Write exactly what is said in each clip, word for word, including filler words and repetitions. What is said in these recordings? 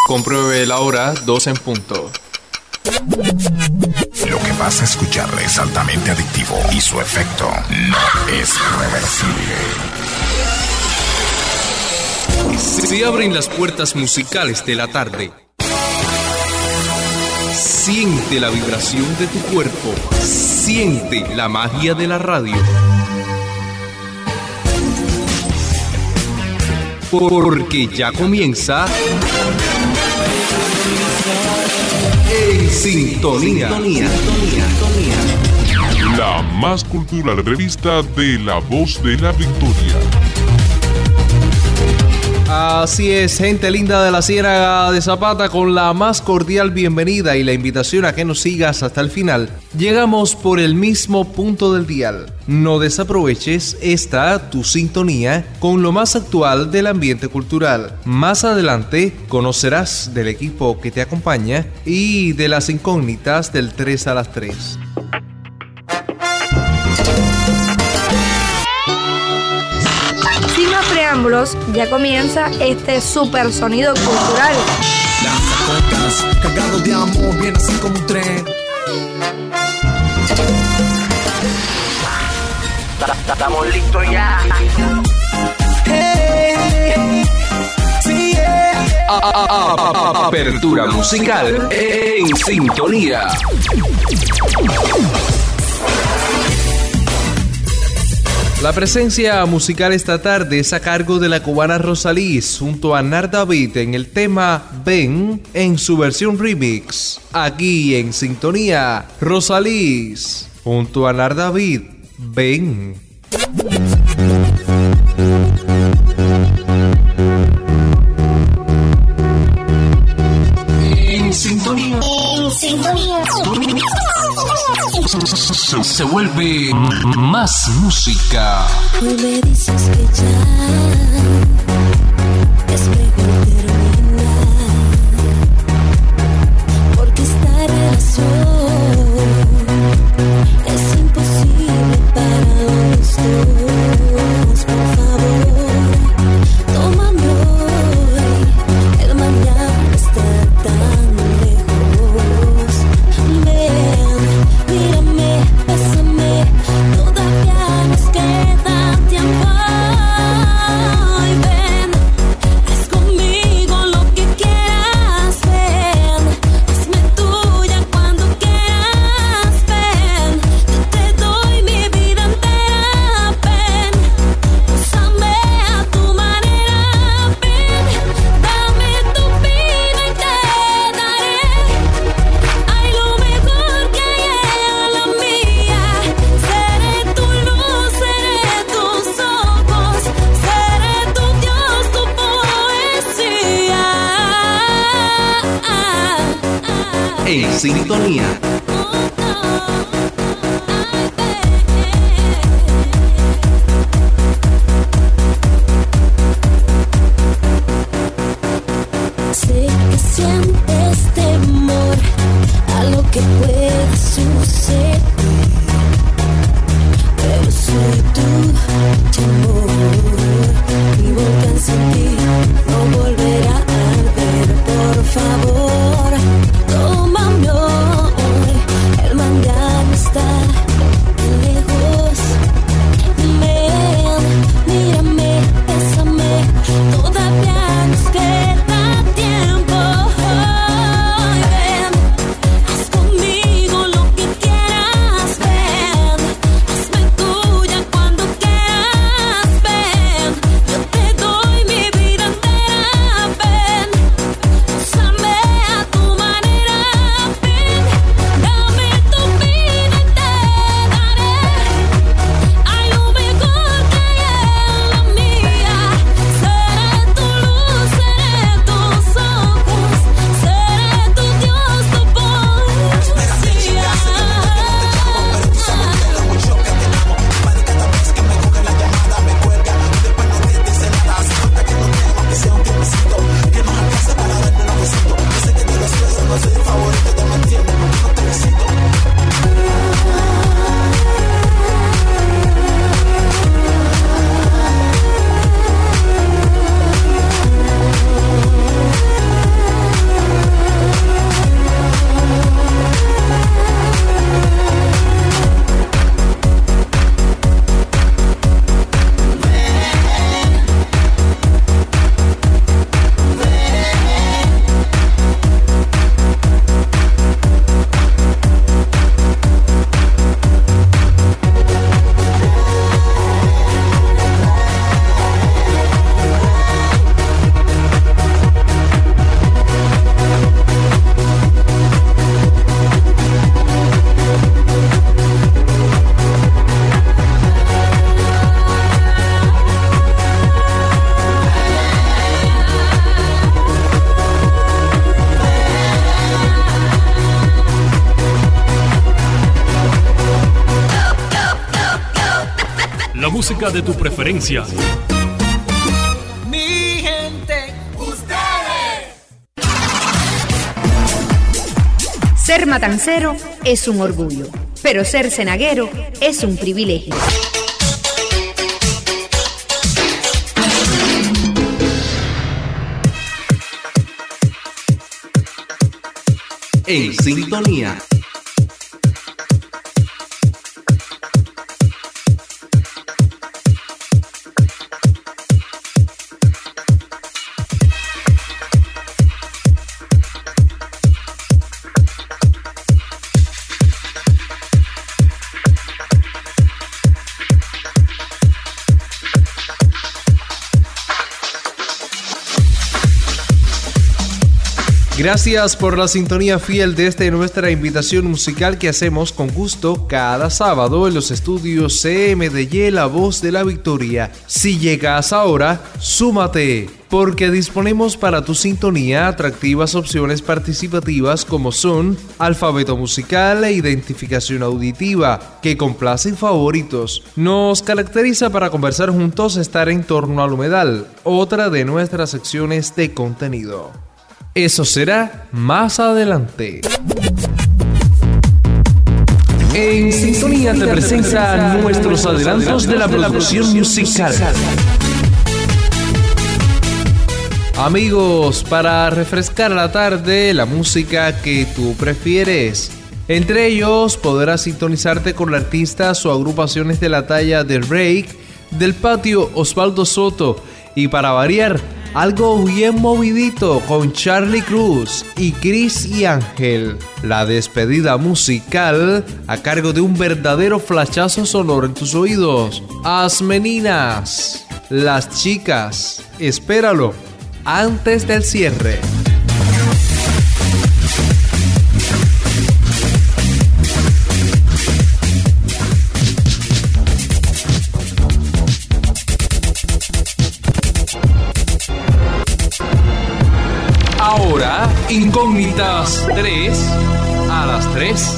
Compruebe la hora, dos en punto. Lo que vas a escuchar es altamente adictivo y su efecto no es reversible. Se abren las puertas musicales de la tarde. Siente la vibración de tu cuerpo. Siente la magia de la radio. Porque ya comienza En Sintonía. La más cultural revista de La Voz de la Victoria. Así es, gente linda de la Ciénaga de Zapata, con la más cordial bienvenida y la invitación a que nos sigas hasta el final. Llegamos por el mismo punto del dial. No desaproveches esta tu sintonía con lo más actual del ambiente cultural. Más adelante conocerás del equipo que te acompaña y de las incógnitas del tres a las tres. Preámbulos, ya comienza este super sonido cultural. Las cuentas, cargados de amor, viene así como un tren. Estamos listos ya. Hey, sí, yeah. A- a- a- Apertura musical en Sintonía. La presencia musical esta tarde es a cargo de la cubana Rosalís junto a Nar David en el tema Ven en su versión remix. Aquí en Sintonía, Rosalís junto a Nar David, Ven. En Sintonía. En Sintonía. Se, se vuelve más música. Hoy me dices que ya es mejor terminar, porque esta relación es imposible para los dos. Por favor, tómame hoy, el mañana está tan lejos. Ven, mírame, bésame, todavía nos queda tiempo. Ay, ven, haz conmigo lo que quieras, ven, hazme tuya cuando quieras, ven, yo te doy mi vida entera, ven, úsame a tu manera, ven, dame tu vida y te daré, ay, lo mejor que hay en la mía. Seré tu luz, seré tus ojos, seré tu Dios, tu poesía. En Sintonía. Sé que sientes temor a lo que puede suceder, pero soy tu amor. Mi volcán sin ti no volverá a arder. Por favor, tómame hoy, el mañana está lejos. Ven, mírame, bésame, todavía nos queda tiempo. Ay, ven, haz conmigo lo que quieras, ven, hazme tuya cuando quieras, ven, yo te doy mi vida entera, música de tu preferencia. Mi gente, ustedes. Ser matancero es un orgullo, pero ser cenaguero es un privilegio. En sintonía. Gracias por la sintonía fiel de esta nuestra invitación musical que hacemos con gusto cada sábado en los estudios C M D Y, La Voz de la Victoria. Si llegas ahora, súmate, porque disponemos para tu sintonía atractivas opciones participativas como son alfabeto musical e identificación auditiva, que complacen favoritos. Nos caracteriza para conversar juntos estar en torno al humedal, otra de nuestras secciones de contenido. Eso será más adelante. En sintonía te presenta nuestros adelantos de la producción musical. Amigos, para refrescar la tarde, la música que tú prefieres. Entre ellos podrás sintonizarte con artistas o agrupaciones de la talla del Break, del Patio Osvaldo Soto y, para variar, algo bien movidito con Charlie Cruz y Chris y Ángel. La despedida musical a cargo de un verdadero flashazo sonoro en tus oídos. Asmeninas, Las Chicas. Espéralo antes del cierre. Ahora, Incógnitas tres a las tres.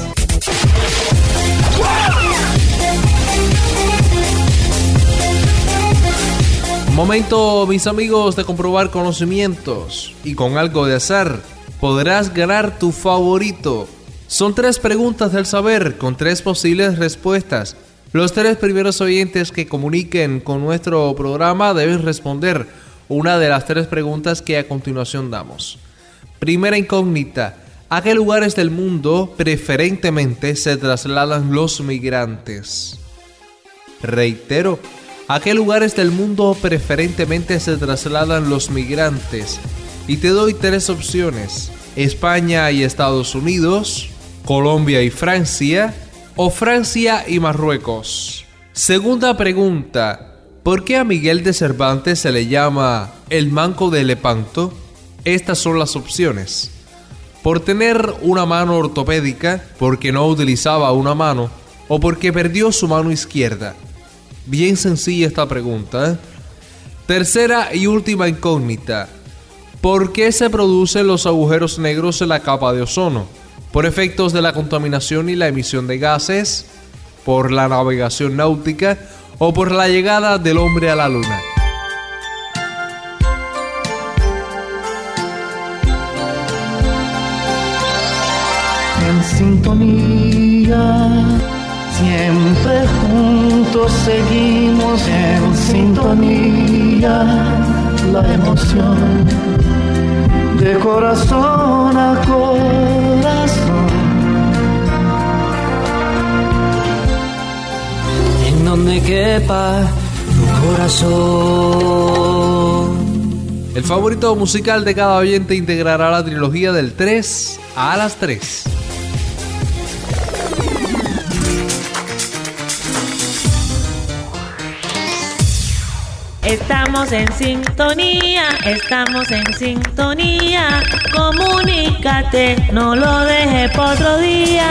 Momento, mis amigos, de comprobar conocimientos. Y con algo de azar, podrás ganar tu favorito. Son tres preguntas del saber con tres posibles respuestas. Los tres primeros oyentes que comuniquen con nuestro programa deben responder una de las tres preguntas que a continuación damos. Primera incógnita: ¿a qué lugares del mundo preferentemente se trasladan los migrantes? Reitero, ¿a qué lugares del mundo preferentemente se trasladan los migrantes? Y te doy tres opciones: España y Estados Unidos, Colombia y Francia, o Francia y Marruecos. Segunda pregunta: ¿por qué a Miguel de Cervantes se le llama el Manco de Lepanto? Estas son las opciones: por tener una mano ortopédica, porque no utilizaba una mano, o porque perdió su mano izquierda. Bien sencilla esta pregunta, ¿eh? Tercera y última incógnita: ¿por qué se producen los agujeros negros en la capa de ozono? ¿Por efectos de la contaminación y la emisión de gases? ¿Por la navegación náutica? ¿O por la llegada del hombre a la luna? En sintonía, siempre juntos seguimos. En sintonía, la emoción de corazón a corazón. En donde quepa tu corazón. El favorito musical de cada oyente integrará la trilogía del tres a las tres. Estamos en sintonía, estamos en sintonía. Comunícate, no lo dejes por otro día.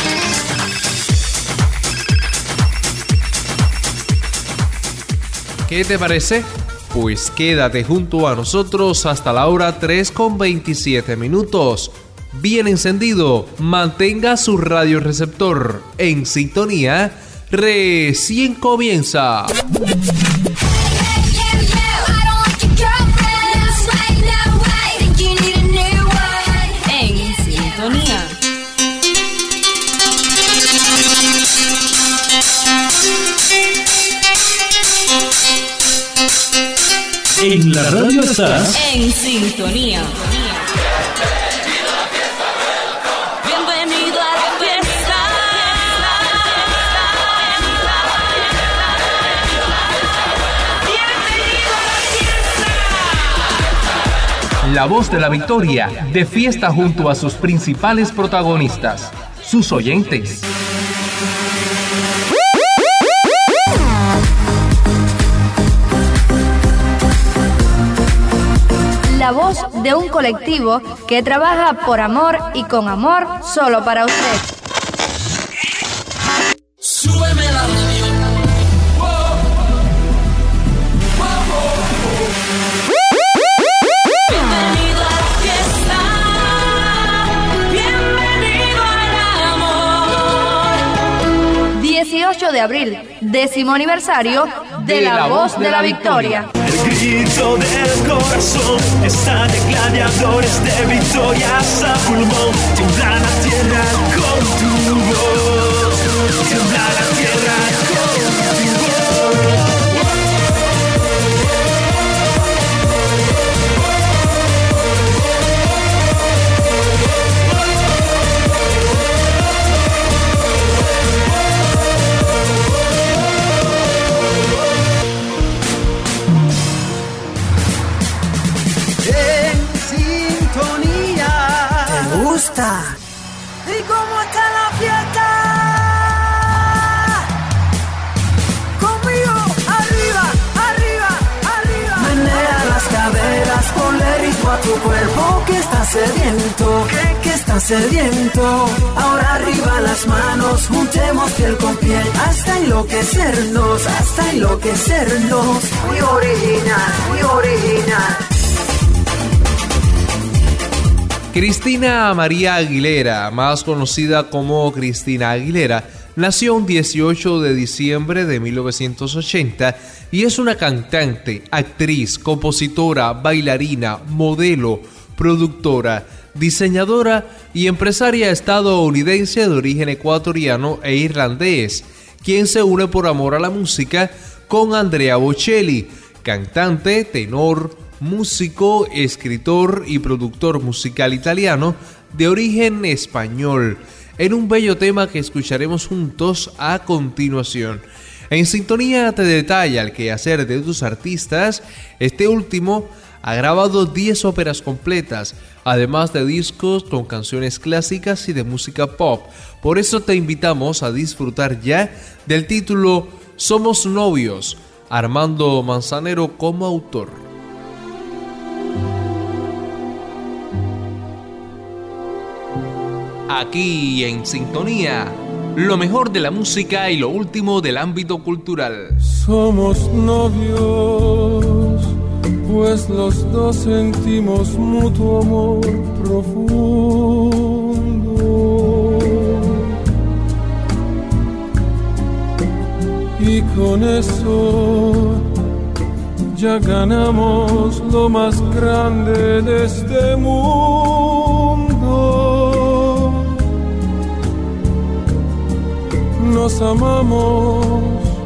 ¿Qué te parece? Pues quédate junto a nosotros hasta la hora tres con veintisiete minutos. Bien encendido, mantenga su radioreceptor en sintonía. recién comienza. En sintonía. En la radio estás En sintonía. Bienvenido a la fiesta. Bienvenido a la fiesta. La voz de la victoria, de fiesta junto a sus principales protagonistas, sus oyentes. La voz de un colectivo que trabaja por amor y con amor solo para usted. Súbeme la radio. Bienvenido a la fiesta. Bienvenido al amor. dieciocho de abril, décimo aniversario de la voz de la victoria. El grito del corazón está de gladiadores de victorias a pulmón. Tiembla la tierra con tu voz. Tiembla la tierra con tu voz. ¿Y cómo está la fiesta? Conmigo, arriba, arriba, arriba. Menea las caderas, ponle ritmo a tu cuerpo que está sediento, que, que está sediento. Ahora arriba las manos, juntemos piel con piel hasta enloquecernos, hasta enloquecernos. Muy original, muy original. Cristina María Aguilera, más conocida como Cristina Aguilera, nació un dieciocho de diciembre de mil novecientos ochenta y es una cantante, actriz, compositora, bailarina, modelo, productora, diseñadora y empresaria estadounidense de origen ecuatoriano e irlandés, quien se une por amor a la música con Andrea Bocelli, cantante, tenor, músico, escritor y productor musical italiano de origen español, en un bello tema que escucharemos juntos a continuación. En sintonía te detalla el quehacer de tus artistas. Este último ha grabado diez óperas completas, además de discos con canciones clásicas y de música pop. Por eso te invitamos a disfrutar ya del título Somos Novios, Armando Manzanero como autor. Aquí en sintonía, lo mejor de la música y lo último del ámbito cultural. Somos novios, pues los dos sentimos mutuo amor profundo. Y con eso ya ganamos lo más grande de este mundo. Nos amamos,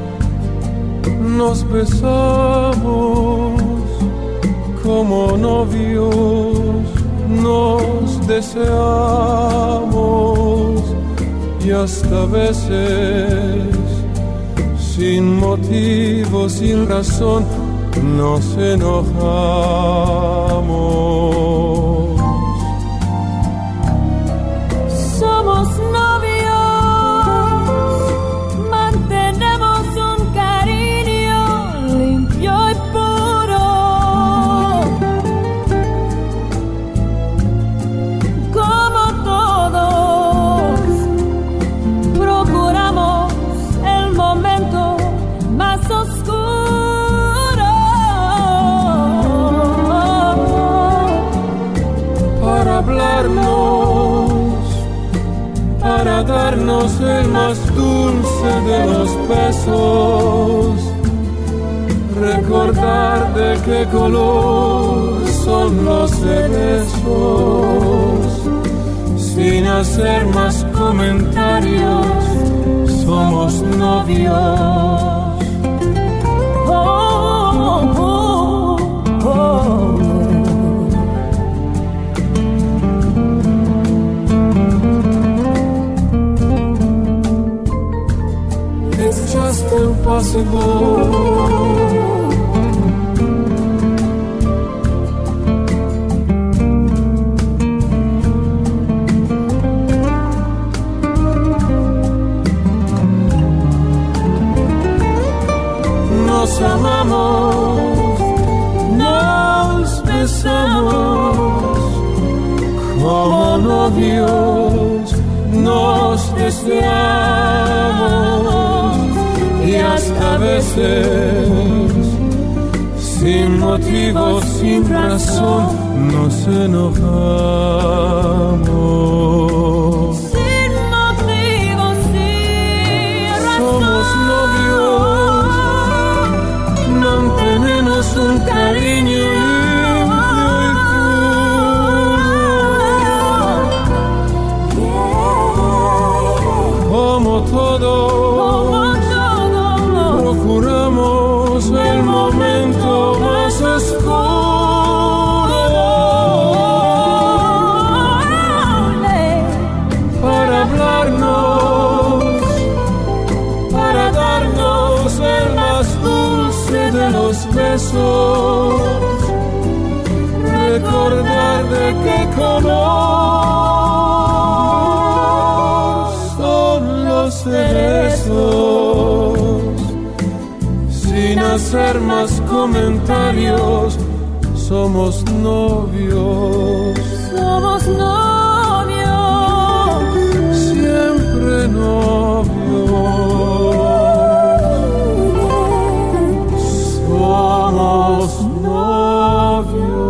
nos besamos como novios, nos deseamos y hasta veces sin motivo, sin razón, nos enojamos. Somos novios. Oscuro. Manténenos el más dulce de los besos, recordar de qué color son los cerezos, sin hacer más comentarios, somos novios. Oh, oh, oh, oh. It's just impossible. Nos amamos, nos besamos, como novios nos deseamos, y hasta veces, sin motivo, sin razón, nos enojamos. Sin motivo, sin razón. Somos novios, mantenemos un cariño limpio y puro. Como todo, procuramos el momento más oscuro para hablarnos, para darnos el más dulce de los besos, recordar de qué color son los cerezos, sin hacer más comentarios, somos novios. Somos novios, siempre novios. Somos novios.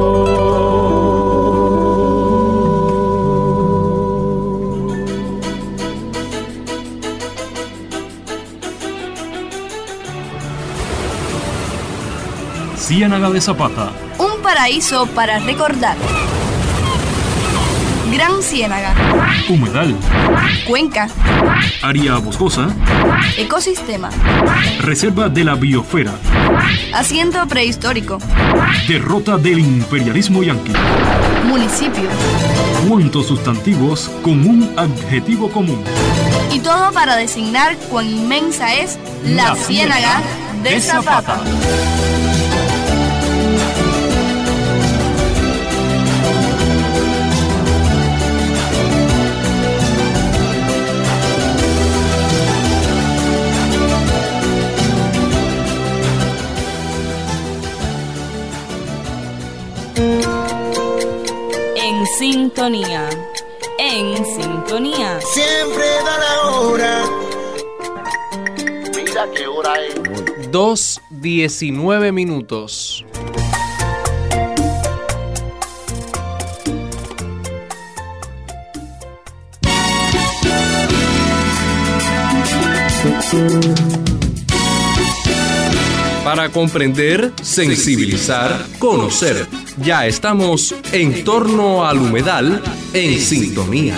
Ciénaga de Zapata. Un paraíso para recordar. Gran Ciénaga. Humedal. Cuenca. Área boscosa. Ecosistema. Reserva de la biosfera. Asiento prehistórico. Derrota del imperialismo yanqui. Municipio. ¿Cuántos sustantivos con un adjetivo común? Y todo para designar cuán inmensa es la, la Ciénaga de, de Zapata. Zapata. En sintonía, en sintonía. Siempre da la hora. Mira qué hora es. dos diecinueve minutos. Para comprender, sensibilizar, conocer. Ya estamos en torno al humedal en sintonía.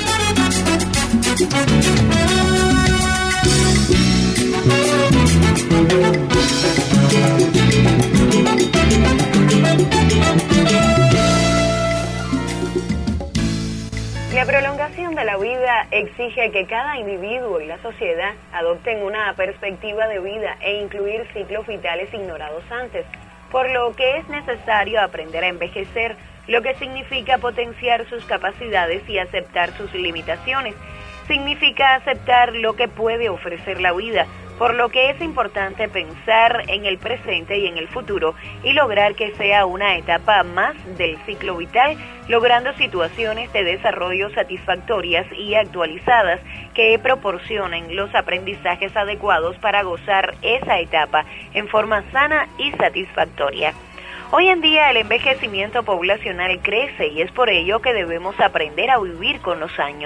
La prolongación de la vida exige que cada individuo y la sociedad adopten una perspectiva de vida e incluir ciclos vitales ignorados antes, por lo que es necesario aprender a envejecer, lo que significa potenciar sus capacidades y aceptar sus limitaciones. Significa aceptar lo que puede ofrecer la vida, por lo que es importante pensar en el presente y en el futuro y lograr que sea una etapa más del ciclo vital, logrando situaciones de desarrollo satisfactorias y actualizadas que proporcionen los aprendizajes adecuados para gozar esa etapa en forma sana y satisfactoria. Hoy en día el envejecimiento poblacional crece y es por ello que debemos aprender a vivir con los años.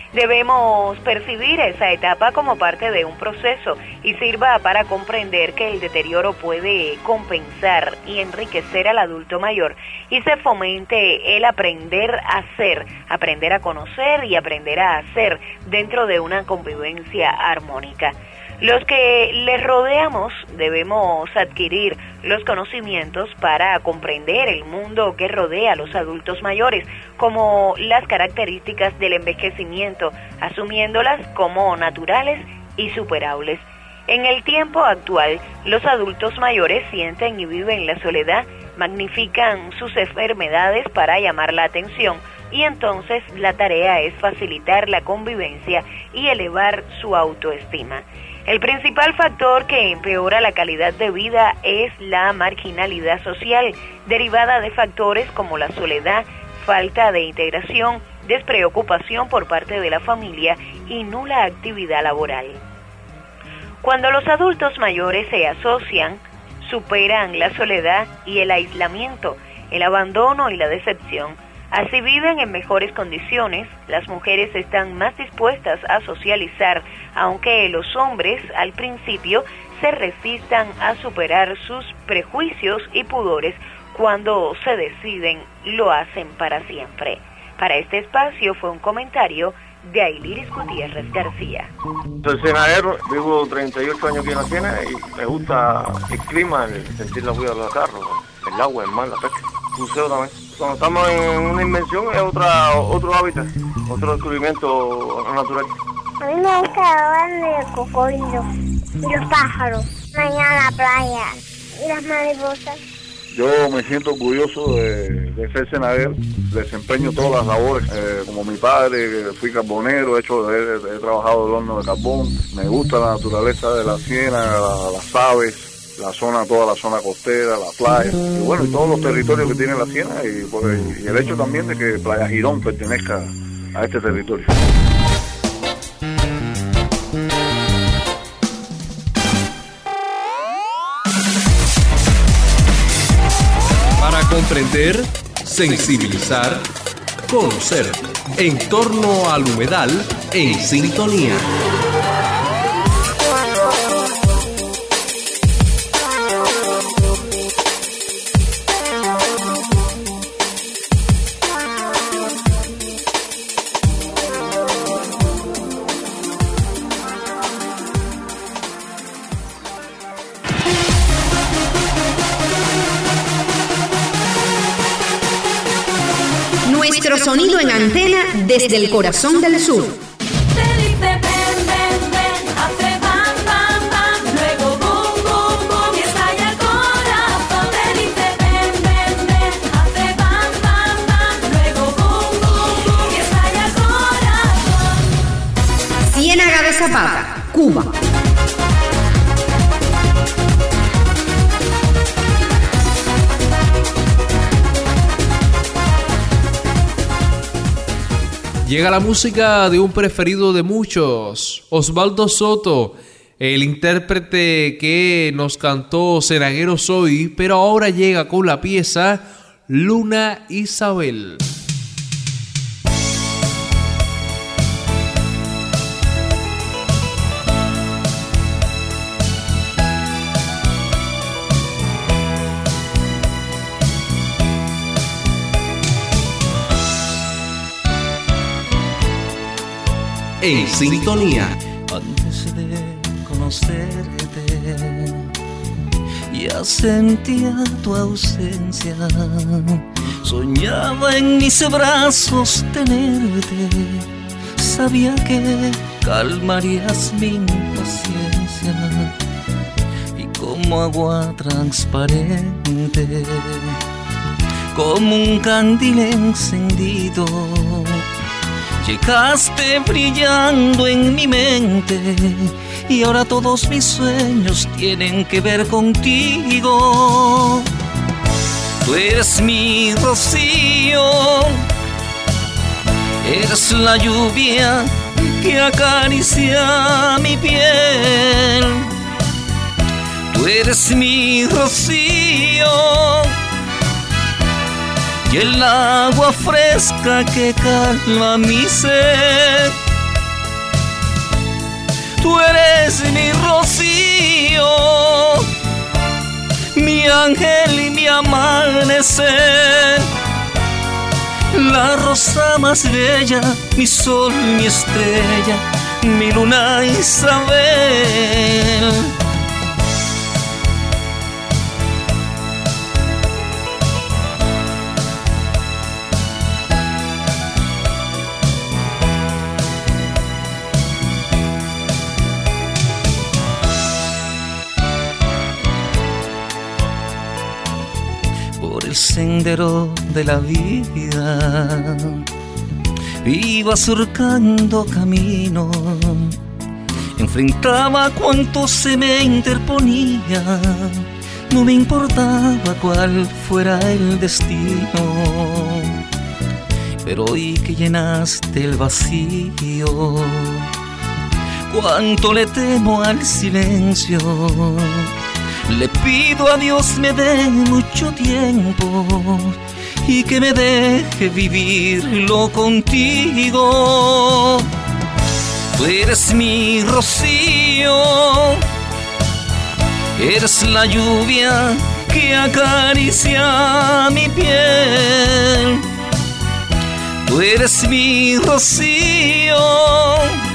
Debemos percibir esa etapa como parte de un proceso y sirva para comprender que el deterioro puede compensar y enriquecer al adulto mayor y se fomente el aprender a ser, aprender a conocer y aprender a hacer dentro de una convivencia armónica. Los que les rodeamos debemos adquirir los conocimientos para comprender el mundo que rodea a los adultos mayores, como las características del envejecimiento, asumiéndolas como naturales y superables. En el tiempo actual, los adultos mayores sienten y viven la soledad, magnifican sus enfermedades para llamar la atención, y entonces la tarea es facilitar la convivencia y elevar su autoestima. El principal factor que empeora la calidad de vida es la marginalidad social, derivada de factores como la soledad, falta de integración, despreocupación por parte de la familia y nula actividad laboral. Cuando los adultos mayores se asocian, superan la soledad y el aislamiento, el abandono y la decepción. Así viven en mejores condiciones, las mujeres están más dispuestas a socializar, aunque los hombres al principio se resistan a superar sus prejuicios y pudores. Cuando se deciden, lo hacen para siempre. Para este espacio fue un comentario de Ailiris Gutiérrez García. Soy cenadero, vivo treinta y ocho años aquí en la Siena y me gusta el clima, el sentir la huella de los carros, el agua, el mar, la pesca. Buceo también. Cuando estamos en una invención es otra, otro hábitat, otro descubrimiento natural. A mí me gusta hablar de cocodrilos y los pájaros, mañana la playa y las mariposas. Yo me siento orgulloso de, de ser senadero, desempeño todas las labores, eh, como mi padre, fui carbonero, he, hecho, he, he trabajado el horno de carbón, me gusta la naturaleza de la Siena, la, las aves, la zona, toda la zona costera, la playa, y bueno, y todos los territorios que tiene la Siena, y, pues, y el hecho también de que Playa Girón pertenezca a este territorio. Para comprender, sensibilizar, conocer, en torno al humedal, en sintonía. Nuestro sonido en antena desde el corazón del sur. Te dice ven, ven, ven, hace bam, bam, bam, luego boom, boom, boom y estalla el corazón. Te dice ven, ven, ven, hace bam, bam, bam, luego boom, boom, boom y estalla el corazón. Ciénaga de Zapata, Cuba. Llega la música de un preferido de muchos, Osvaldo Soto, el intérprete que nos cantó Cenaguero Soy, pero ahora llega con la pieza Luna Isabel. En sintonía. Antes de conocerte, ya sentía tu ausencia. Soñaba en mis brazos tenerte. Sabía que calmarías mi impaciencia. Y como agua transparente, como un candil encendido, llegaste brillando en mi mente y ahora todos mis sueños tienen que ver contigo. Tú eres mi rocío, eres la lluvia que acaricia mi piel. Tú eres mi rocío y el agua fresca que calma mi sed. tú eres mi rocío, mi ángel y mi amanecer, la rosa más bella, mi sol, mi estrella, mi luna Isabel. El sendero de la vida iba surcando camino, enfrentaba cuanto se me interponía, no me importaba cuál fuera el destino, pero hoy que llenaste el vacío, cuánto le temo al silencio. Le pido a Dios me dé mucho tiempo y que me deje vivirlo contigo. Tú eres mi rocío, eres la lluvia que acaricia mi piel. Tú eres mi rocío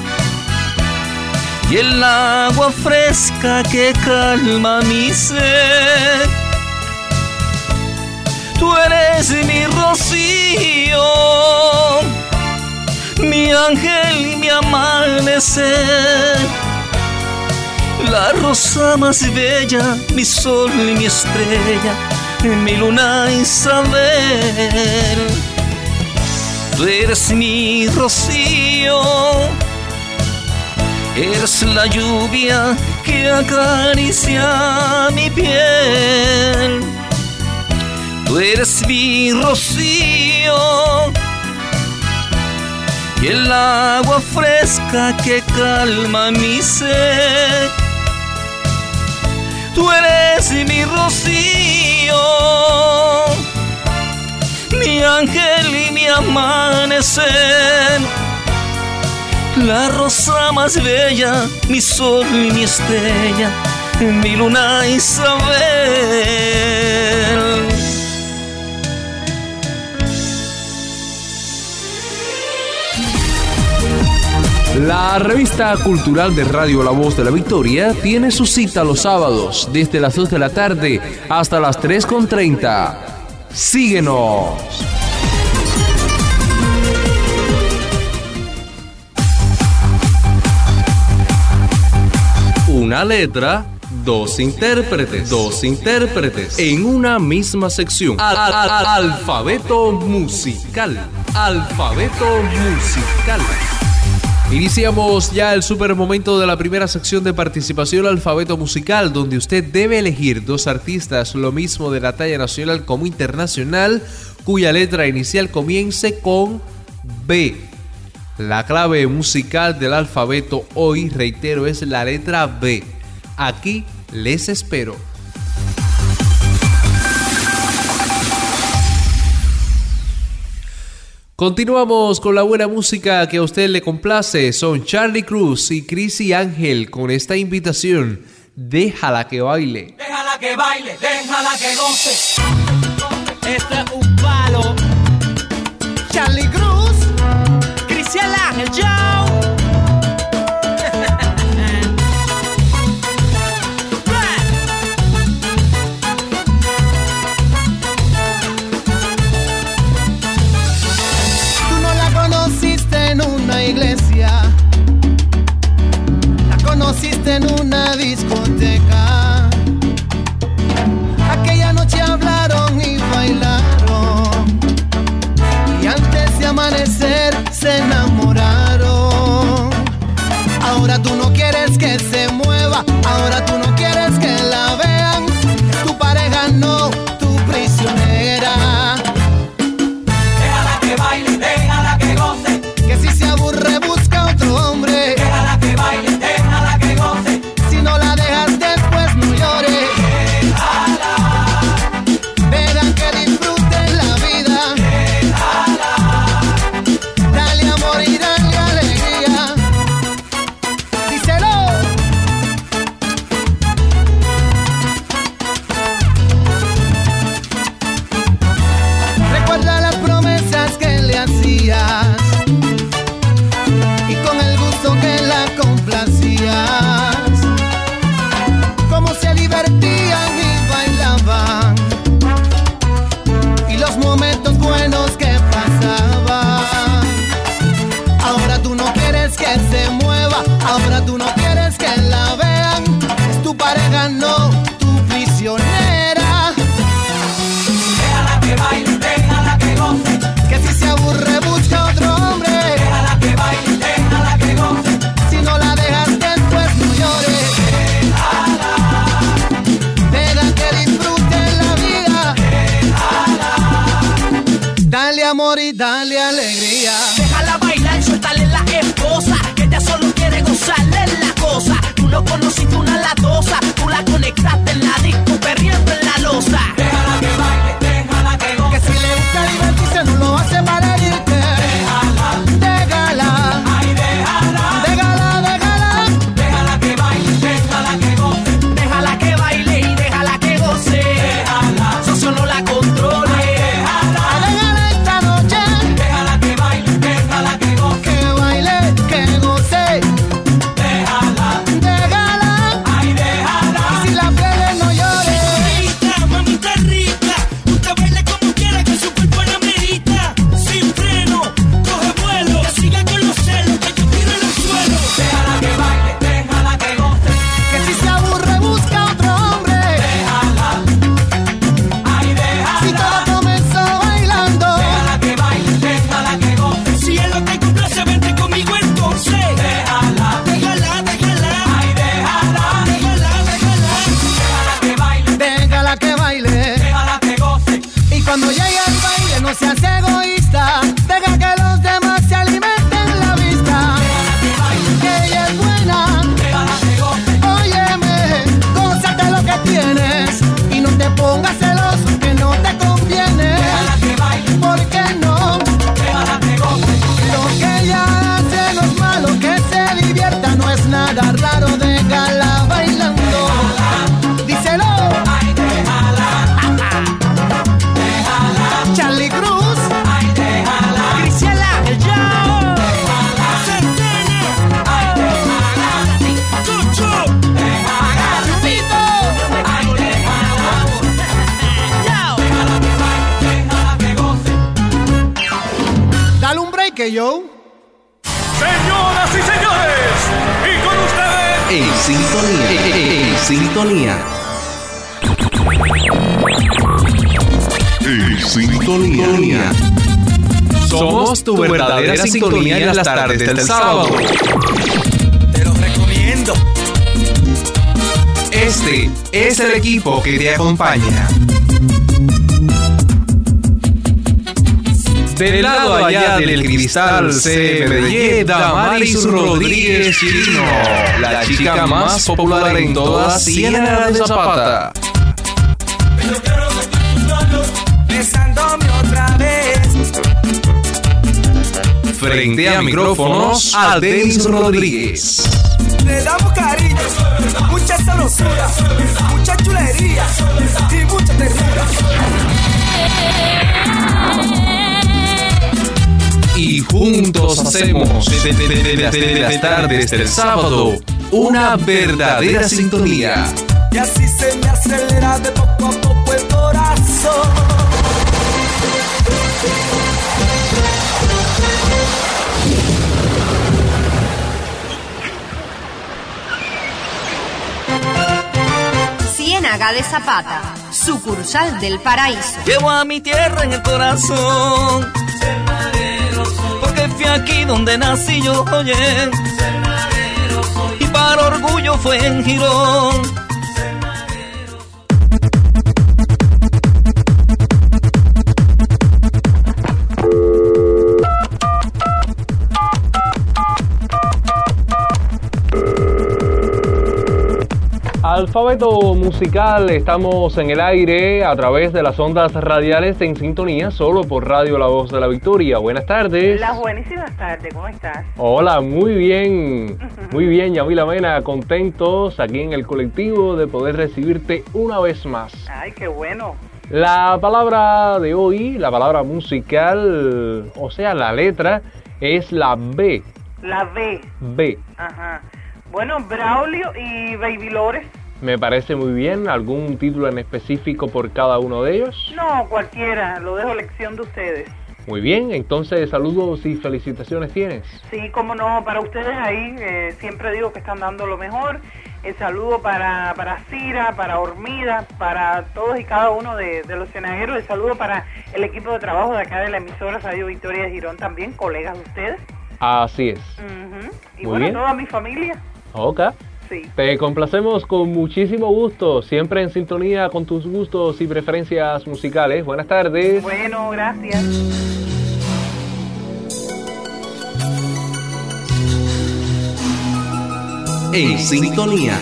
y el agua fresca que calma mi sed. Tú eres mi rocío, mi ángel y mi amanecer, la rosa más bella, mi sol y mi estrella, mi luna Isabel. Tú eres mi rocío, eres la lluvia que acaricia mi piel. Tú eres mi rocío y el agua fresca que calma mi sed. Tú eres mi rocío, mi ángel y mi amanecer, la rosa más bella, mi sol y mi estrella, mi luna Isabel. La revista cultural de Radio La Voz de la Victoria tiene su cita los sábados desde las dos de la tarde hasta las tres con treinta. Síguenos. Una letra, dos intérpretes, dos intérpretes en una misma sección. Al, al, al, alfabeto musical. Alfabeto musical. Iniciamos ya el super momento de la primera sección de participación, alfabeto musical, donde usted debe elegir dos artistas, lo mismo de la talla nacional como internacional, cuya letra inicial comience con B. La clave musical del alfabeto hoy, reitero, es la letra B. Aquí les espero. Continuamos con la buena música que a usted le complace. Son Charlie Cruz y Chrissy Ángel con esta invitación. Déjala que baile. Déjala que baile, déjala que goce. Este es un palo. Charlie Cruz, Chrissy Ángel, yo. En una iglesia, la conociste en una discoteca. Aquella noche hablaron y bailaron. querías y con el gusto que la complacías, cómo se divertían y bailaban y los momentos buenos que pasaban. Ahora tú no quieres que se mueva, ahora tú no quieres que la vean, es tu pareja, no tu prisionera. Déjala que baile, déjala que goce, que si se aburre busca otro hombre. Déjala que baile, déjala que goce, si no la dejas después no llores. Déjala, deja que disfrute la vida. Déjala, dale amor y dale alegría. Déjala bailar, suéltale la esposa, que ella solo quiere gozarle la cosa. Tú no conociste una latosa, tú la conectaste en la disco, perdiendo en la losa. Déjala que baile, déjala que goce, que si le gusta divertirse no lo hace para herirte. Déjala, déjala, ay déjala, déjala, déjala, déjala que baile, déjala que goce, déjala que baile y déjala que goce. Déjala, socio no la controle. déjala, déjala esta noche. Déjala que baile, déjala que goce, que baile, que goce. déjala, Déjala, ay déjala. y si la pierdes no llores. Mamita, mamita rica, usted baile como quiera que su cuerpo la merita. Sin freno, coge vuelo, que siga con los celos, que yo tiro en el suelo. Déjala que baile, déjala que goce, Que si se aburre busca otro hombre. déjala, ay déjala. Si todo comenzó bailando. Déjala que baile, déjala que goce. Si él no te complace, vente conmigo entonces. Déjala, déjala, déjala, ay déjala, déjala, déjala. Déjala que baile, Déjala que baile. déjala que goce. Y cuando llegue al baile no seas egoísta. Deja que los demás se alimenten la vista. Que ella es buena. Déjala que goce, Óyeme, gózate lo que tienes. Y no te pongas celoso que no te conviene. déjala que baile, ¿Por qué no? déjala que goce. Lo que ella hace no es malo, que se divierta no es nada raro. Déjala bailando. Díselo. Ay déjala, déjala, Charlie Cruz. ay déjala, Graciela. El Yao. Santana, ay déjala, Chucho, déjala, Chupito. ay déjala, déjala que baile, déjala que goce. Dale un break, yo. Señoras y señores, y con ustedes, En sintonía, en sintonía. En sintonía. Somos tu verdadera sintonía en las tardes del sábado. Te lo recomiendo. Este es el equipo que te acompaña. Del lado allá del cristal se me Damaris Rodríguez Chino, la chica más popular en toda Ciénaga de Zapata. Pero quiero sentir tus labios besándome otra vez. Frente a micrófonos a Denis Rodríguez. Le damos cariño, mucha sabrosura, mucha chulería y mucha ternura. Y juntos hacemos desde las tardes del sábado una verdadera sintonía. Y así se me acelera de poco a poco el corazón. Ciénaga de Zapata, sucursal del paraíso. Llevo a mi tierra en el corazón, porque fui aquí donde nací yo, oye, y para orgullo fue en Girón. Alfabeto musical, estamos en el aire a través de las ondas radiales En Sintonía, solo por Radio La Voz de la Victoria. Buenas tardes. Las buenísimas tardes, ¿cómo estás? Hola, muy bien, muy bien, Yamila Mena, contentos aquí en el colectivo de poder recibirte una vez más. Ay, qué bueno. La palabra de hoy, la palabra musical, o sea, la letra, es la B. La B. B. Ajá. Bueno, Braulio y Baby Lores. Me parece muy bien. ¿Algún título en específico por cada uno de ellos? No, cualquiera. Lo dejo a elección de ustedes. Muy bien. Entonces, saludos y felicitaciones tienes. Sí, cómo no. Para ustedes ahí, eh, siempre digo que están dando lo mejor. El saludo para, para Cira, para Hormida, para todos y cada uno de, de los cenagueros. El saludo para el equipo de trabajo de acá de la emisora Radio Victoria de Girón también, colegas de ustedes. Así es. Uh-huh. Y Muy bueno, bien. toda mi familia. Ok. Sí. Te complacemos con muchísimo gusto, siempre en sintonía con tus gustos y preferencias musicales. Buenas tardes. Bueno, gracias. En sintonía.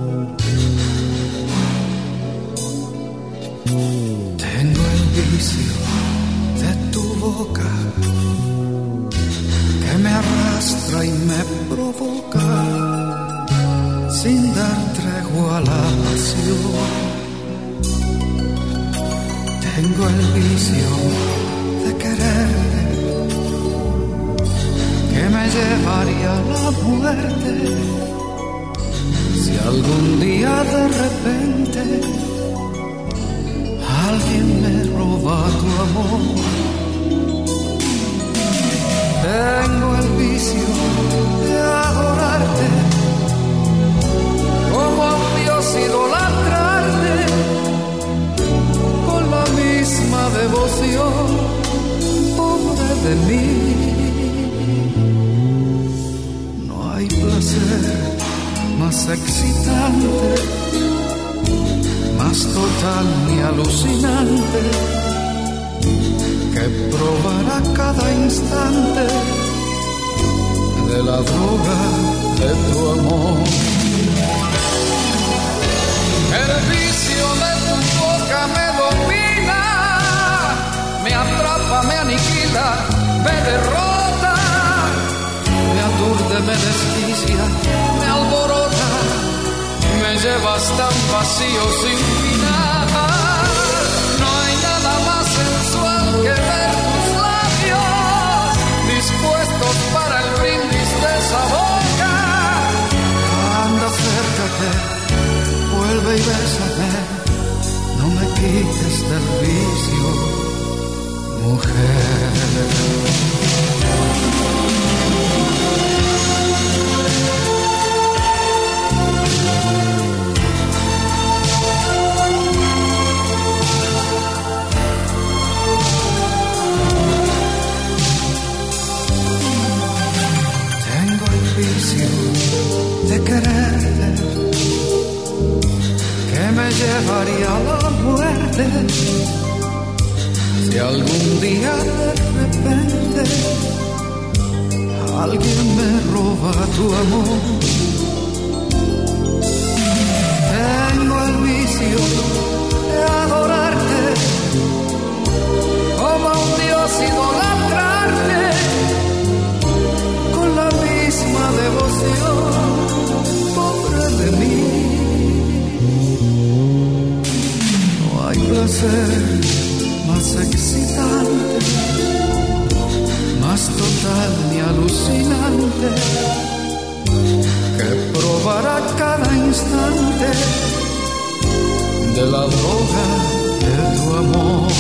Tengo el vicio de tu boca que me arrastra y me provoca sin dar tregua a la pasión. Tengo el vicio de quererte que me llevaría a la muerte si algún día de repente alguien me roba tu amor. Tengo el vicio de adorarte, como a un Dios idolatrarte, con la misma devoción, pobre de mí. No hay placer más excitante, más total y alucinante, que probar a cada instante de la droga de tu amor. El vicio de tu boca me domina, me atrapa, me aniquila, me derrota, me aturde, me desquicia, me alborota, me lleva hasta un vacío sin final. No hay nada más sensual que ver tus labios dispuestos para el brindis de esa boca. Anda, acércate, vuelve y bésame, no me quites del vicio, mujer. De quererte que me llevaría a la muerte si algún día de repente alguien me roba tu amor. Tengo el vicio de adorarte, como a un Dios idolatrarte, con la misma devoción, pobre de mí. No hay placer más excitante, más total ni alucinante, que probar a cada instante de la droga de tu amor.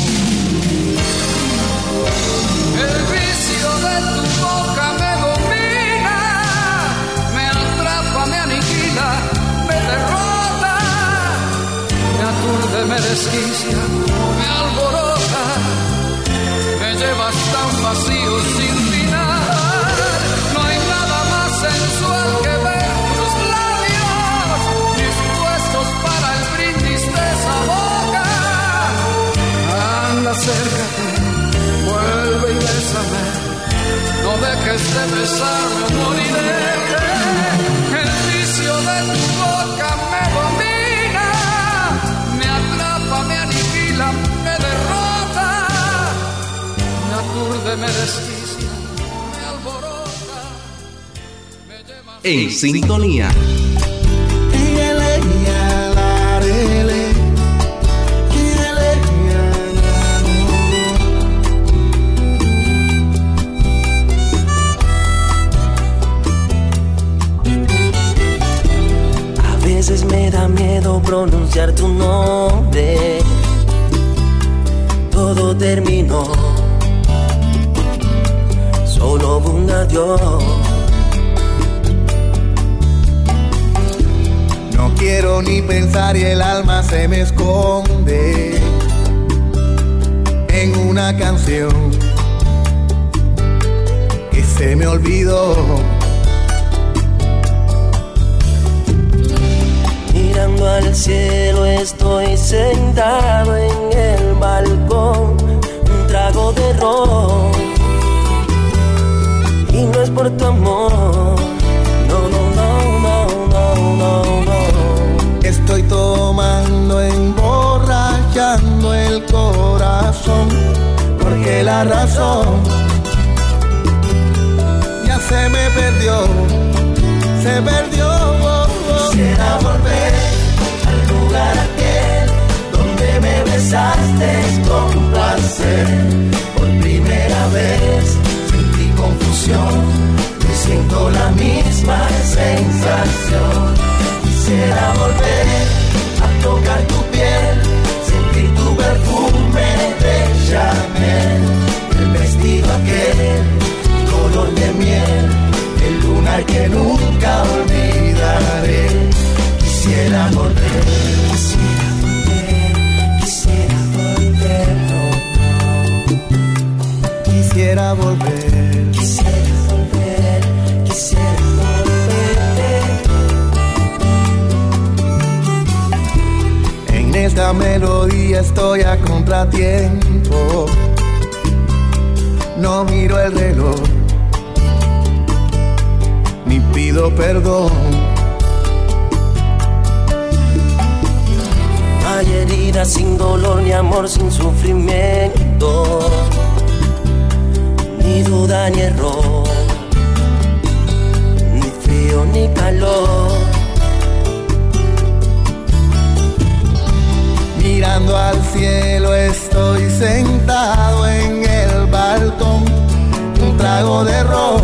El vicio de tu boca me domina, me atrapa, me aniquila, me derrota, me aturde, me desquicia, me alborota, me lleva hasta un vacío sin final. No hay nada más sensual que ver tus labios dispuestos para el brindis de esa boca. Anda, acércate, vuelve y bésame, no dejes de besarme o moriré. El vicio de tu boca me domina, me atrapa, me aniquila, me derrota, me aturde, me desquicia, me alborota, me lleva... En sintonía. puedo pronunciar tu nombre. Todo terminó, solo hubo un adiós. No quiero ni pensar y el alma se me esconde en una canción que se me olvidó. Mirando al cielo estoy sentado en el balcón, un trago de ron, y no es por tu amor, no, no, no, no, no, no, no. Estoy tomando, emborrachando el corazón, porque la razón ya se me perdió, se perdió. Quisiera volver al lugar aquel donde me besaste con placer. Por primera vez sentí confusión, y siento la misma sensación. Quisiera volver a tocar tu piel, sentir tu perfume de Chanel, el vestido aquel, color de miel, el lunar que nunca olvidaré. Quisiera volver, quisiera volver, quisiera volver, no, no. Quisiera volver, quisiera volver, quisiera volver. En esta melodía estoy a contratiempo, no miro el reloj, ni pido perdón. Hay heridas sin dolor, ni amor sin sufrimiento, ni duda ni error, ni frío ni calor. Mirando al cielo estoy sentado en el balcón, un trago de ron,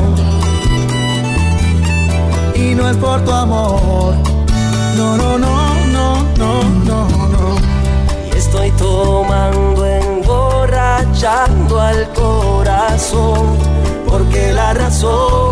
y no es por tu amor, no, no, no, no, no, no, no. Y estoy tomando, emborrachando al corazón, porque la razón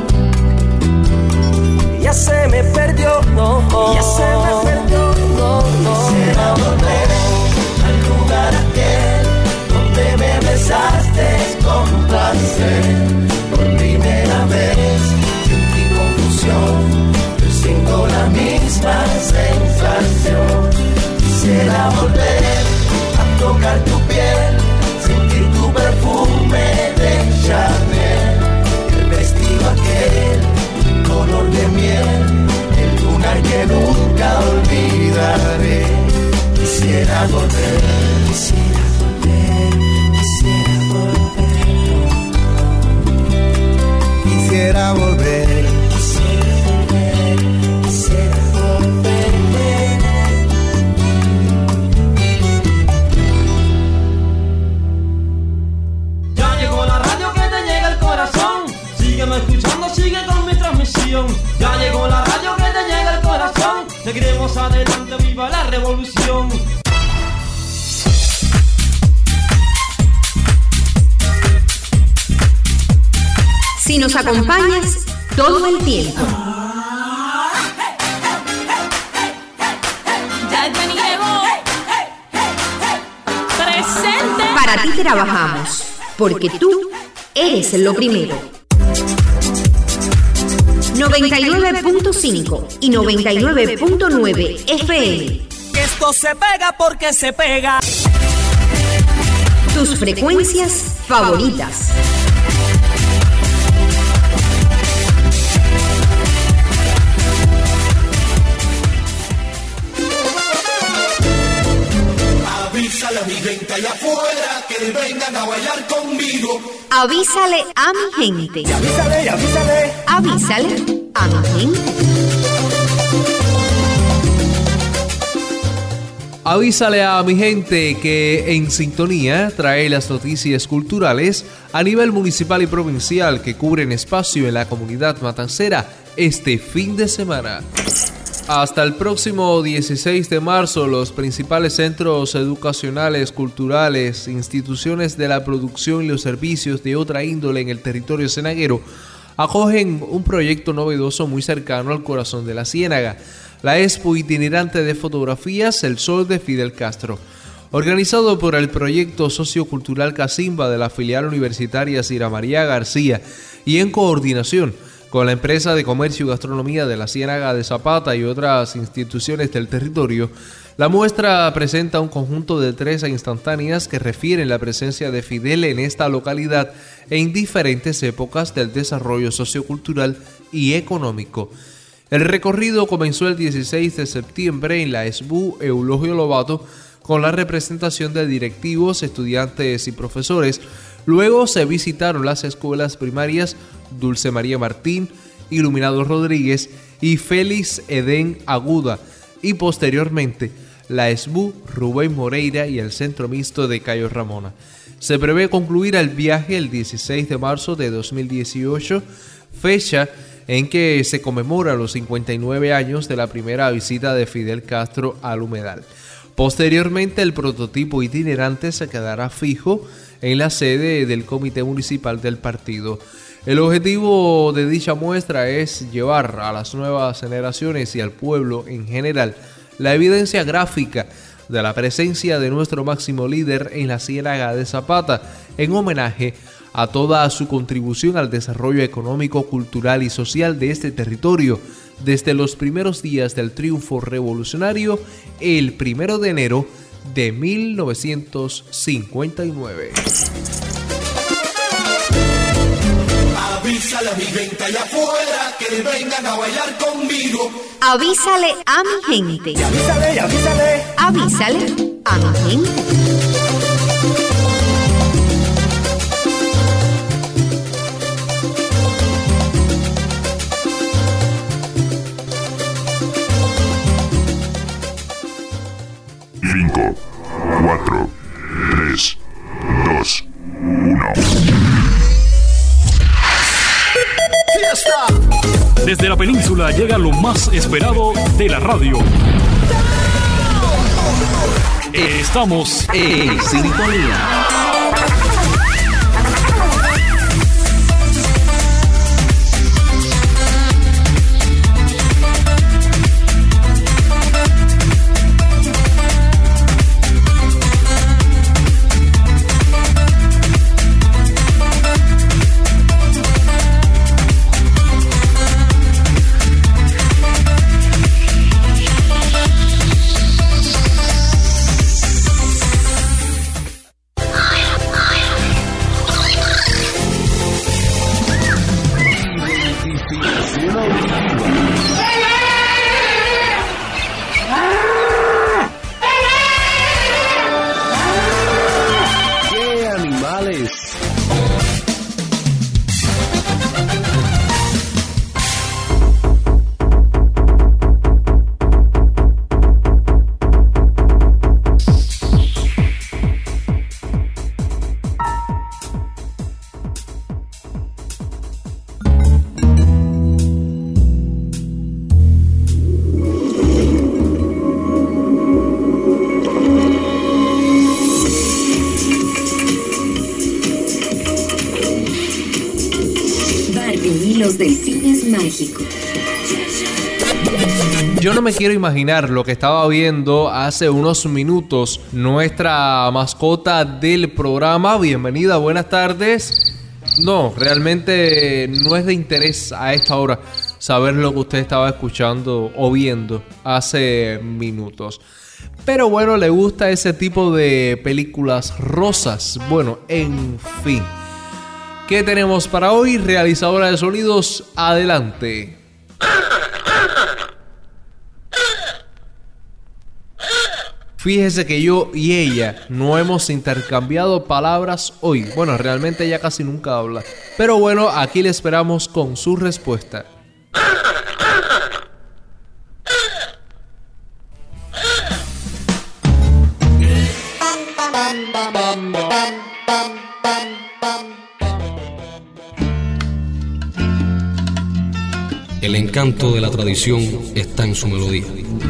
ya se me perdió, no, ya se me perdió, no, no. Quisiera volver al lugar aquel donde me besaste con placer. Por primera vez sentí confusión, yo siento la misma sensación. Quisiera volver a tocar tu piel, sentir tu perfume de Chanel, el vestido aquel, color de miel, el lunar que nunca olvidaré. Quisiera volver, quisiera volver, quisiera volver, quisiera volver, quisiera volver, quisiera volver. Ya llegó la radio que te llega al corazón, sígueme escuchando, sigue con mi transmisión. Ya llegó la radio que te llega al corazón, seguiremos adelante, viva la revolución. Si nos acompañas todo el tiempo. Ya el Beni llegó. Presente. Para ti trabajamos, porque tú eres lo primero. noventa y nueve punto cinco y noventa y nueve punto nueve F M. Esto se pega porque se pega. Tus frecuencias favoritas. Avísale a mi gente allá afuera que vengan a bailar conmigo. Avísale a mi gente. Y avísale, y avísale. Avísale a mi gente. Avísale a mi gente que En Sintonía trae las noticias culturales a nivel municipal y provincial que cubren espacio en la comunidad matancera este fin de semana. Hasta el próximo dieciséis de marzo, los principales centros educacionales, culturales, instituciones de la producción y los servicios de otra índole en el territorio cienaguero acogen un proyecto novedoso muy cercano al corazón de la Ciénaga, la Expo Itinerante de Fotografías El Sol de Fidel Castro. Organizado por el proyecto sociocultural Casimba de la filial universitaria Cira María García y en coordinación con la empresa de comercio y gastronomía de la Ciénaga de Zapata y otras instituciones del territorio, la muestra presenta un conjunto de tres instantáneas que refieren la presencia de Fidel en esta localidad en diferentes épocas del desarrollo sociocultural y económico. El recorrido comenzó el dieciséis de septiembre en la ESBU Eulogio Lobato con la representación de directivos, estudiantes y profesores. Luego se visitaron las escuelas primarias Dulce María Martín, Iluminado Rodríguez y Félix Edén Aguda, y posteriormente la ESBU Rubén Moreira y el Centro Mixto de Cayo Ramona. Se prevé concluir el viaje el dieciséis de marzo de dos mil dieciocho, fecha en que se conmemora los cincuenta y nueve años de la primera visita de Fidel Castro al humedal. Posteriormente, el prototipo itinerante se quedará fijo en la sede del Comité Municipal del partido. El objetivo de dicha muestra es llevar a las nuevas generaciones y al pueblo en general la evidencia gráfica de la presencia de nuestro máximo líder en la Ciénaga de Zapata, en homenaje a toda su contribución al desarrollo económico, cultural y social de este territorio desde los primeros días del triunfo revolucionario el primero de enero de mil novecientos cincuenta y nueve. Avísale a mi gente allá afuera que vengan a bailar conmigo. Avísale a mi gente. Y avísale, y avísale. Avísale a mi gente. cinco, cuatro, tres, dos, uno. ¡Fiesta! Desde la península llega lo más esperado de la radio. Estamos en sintonía. Los delfines mágicos. Yo no me quiero imaginar lo que estaba viendo hace unos minutos nuestra mascota del programa. Bienvenida, buenas tardes. No, realmente no es de interés a esta hora saber lo que usted estaba escuchando o viendo hace minutos. Pero bueno, le gusta ese tipo de películas rosas. Bueno, en fin. ¿Qué tenemos para hoy? Realizadora de sonidos, adelante. Fíjese que yo y ella no hemos intercambiado palabras hoy. Bueno, realmente ella casi nunca habla. Pero bueno, aquí le esperamos con su respuesta. El encanto de la tradición está en su melodía.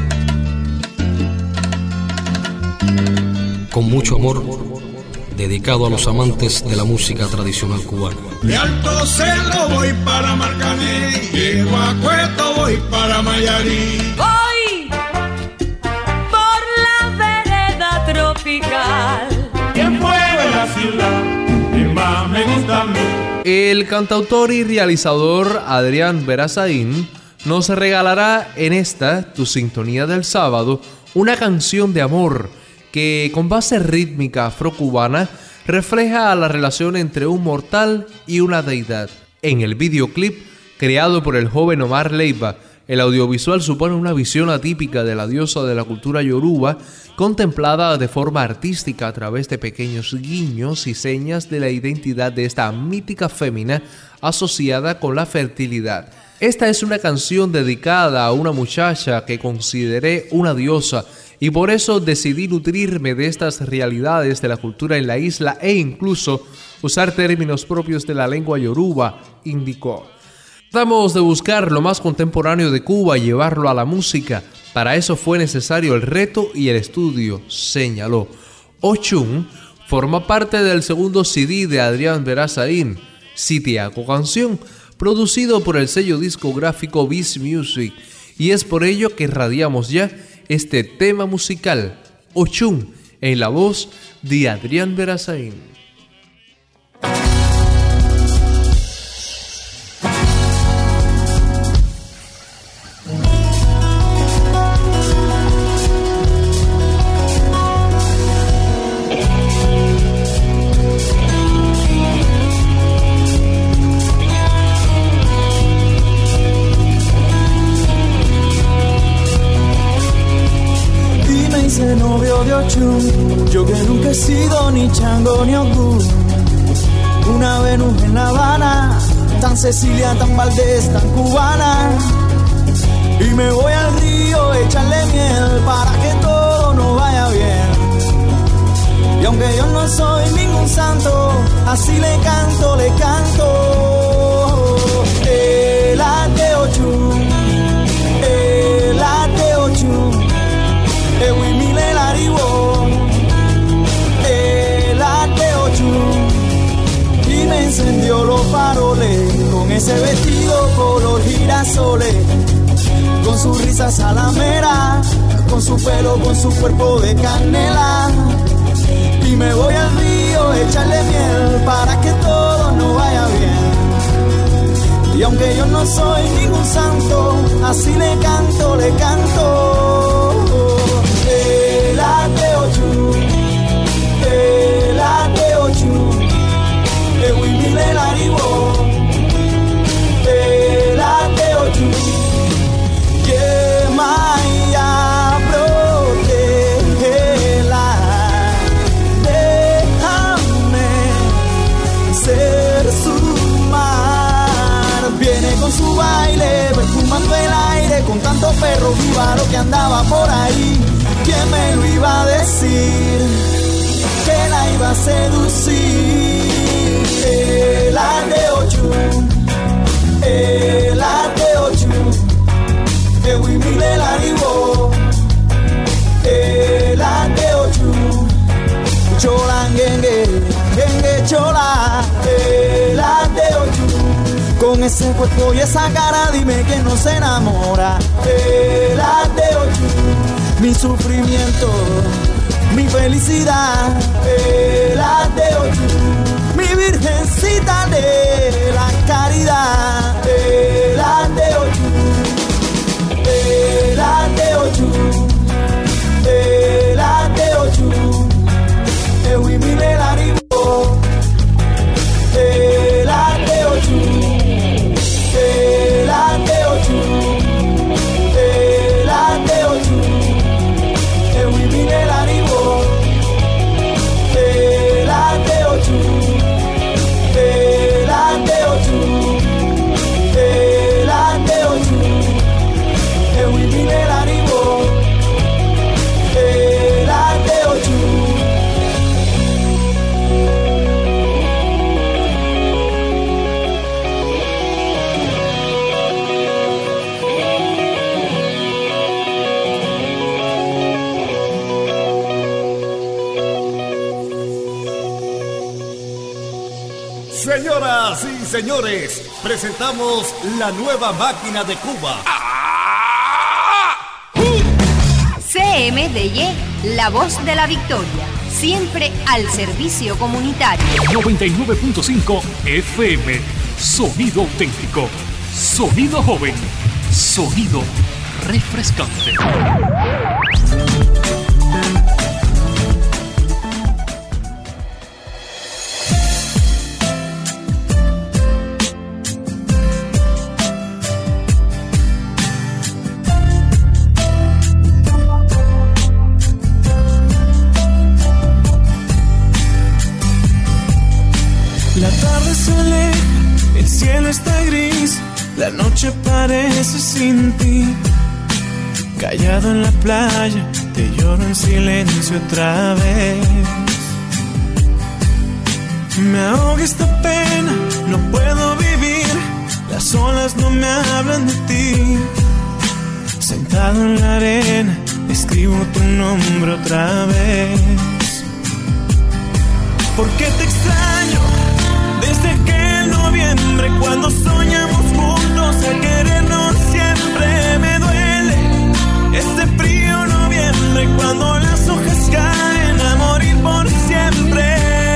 Con mucho amor, dedicado a los amantes de la música tradicional cubana. De Alto Cerro voy para Marcané, llego a Cueto voy para Mayarí. Voy por la vereda tropical. ¿Quién mueve la ciudad? ¿Quién más me gusta a mí? El cantautor y realizador Adrián Verazaín nos regalará en esta, tu sintonía del sábado, una canción de amor que con base rítmica afrocubana refleja la relación entre un mortal y una deidad. En el videoclip, creado por el joven Omar Leiva, el audiovisual supone una visión atípica de la diosa de la cultura yoruba, contemplada de forma artística a través de pequeños guiños y señas de la identidad de esta mítica fémina asociada con la fertilidad. Esta es una canción dedicada a una muchacha que consideré una diosa y por eso decidí nutrirme de estas realidades de la cultura en la isla e incluso usar términos propios de la lengua yoruba, indicó. Tratamos de buscar lo más contemporáneo de Cuba y llevarlo a la música. Para eso fue necesario el reto y el estudio, señaló. Ochun forma parte del segundo C D de Adrián Verazaín, Sitiaco Canción, producido por el sello discográfico Viz Music, y es por ello que radiamos ya este tema musical, Ochun, en la voz de Adrián Verazaín. Yo que nunca he sido ni chango ni ogú, una Venus en La Habana, tan Cecilia, tan Valdés, tan cubana. Y me voy al río a echarle miel para que todo nos vaya bien. Y aunque yo no soy ningún santo, así le canto, le canto. El ate Ochun, el ate Ochun, el huimile laribo, el ate Ochun. Y me encendió los faroles con ese vestido color girasoles, con su risa salamera, con su pelo, con su cuerpo de canela. Y me voy al río a echarle miel para que todo nos vaya bien. Y aunque yo no soy ningún santo, así le canto, le canto. El ate Ochun, el ate Ochun, el huimile laribo, el ate Ochun. Que Maya protégela, déjame ser su mar. Viene con su baile, perfumando el aire, con tanto perro viva lo que andaba por ahí. ¿Quién me lo iba a decir? Que la iba a seducir. El ate Ochun, el ate Ochun, el huimile laribo, el ate Ochun, cholanguengue, gengue chola, el ate Ochun. Con ese cuerpo y esa cara dime que no se enamora. El ate Ochun, mi sufrimiento, mi felicidad. El ate Ochun, mi virgencita de la caridad. El ate Ochun, el ate Ochun, el ate Ochun, el huimile laribo, el ate Ochun, el ate Ochun, el ate Ochun, el huimile laribo, el ate Ochun, el ate Ochun, Señoras y señores, presentamos la nueva máquina de Cuba. C M D Y, la voz de la victoria, siempre al servicio comunitario. noventa y nueve punto cinco F M, sonido auténtico, sonido joven, sonido refrescante. La tarde se aleja, el cielo está gris, la noche parece sin ti. Callado en la playa, te lloro en silencio otra vez. Me ahoga esta pena, no puedo vivir, las olas no me hablan de ti. Sentado en la arena, escribo tu nombre otra vez. ¿Por qué te extraño? Desde aquel noviembre cuando soñamos juntos a querernos siempre. Me duele este frío noviembre cuando las hojas caen a morir por siempre.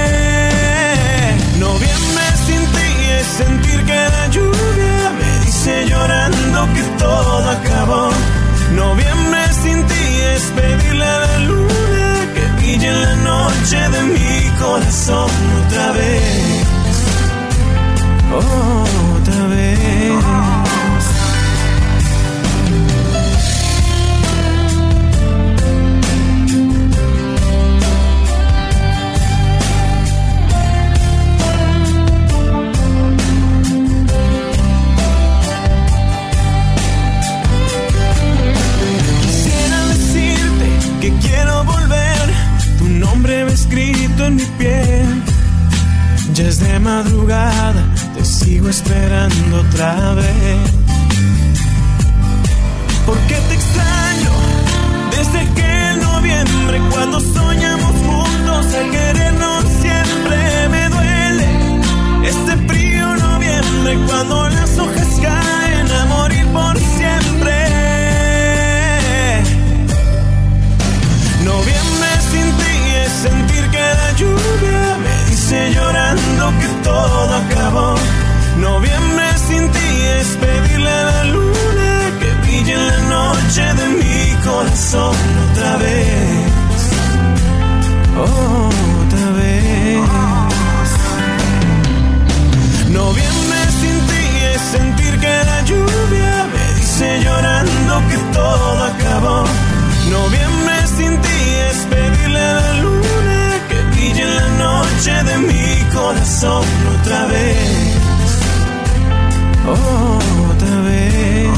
Noviembre sin ti es sentir que la lluvia me dice llorando que todo acabó. Noviembre sin ti es pedirle a la luna que brille en la noche de mi corazón otra vez. Otra vez. Quisiera decirte que quiero volver, tu nombre va escrito en mi piel. Ya es de madrugada, te sigo esperando otra vez. ¿Por qué te extraño? Desde aquel noviembre cuando soñamos juntos a querernos siempre. Me duele este frío noviembre cuando las hojas caen a morir por siempre. Noviembre sin ti es sentir que la lluvia me dice llorando que todo acabó. Noviembre sin ti es pedirle a la luna que brille en la noche de mi corazón otra vez. Otra vez. Noviembre sin ti es sentir que la lluvia me dice llorando que todo acabó. Noviembre sin ti es pedirle a la luna que brille en la noche de mi corazón otra vez. Otra vez.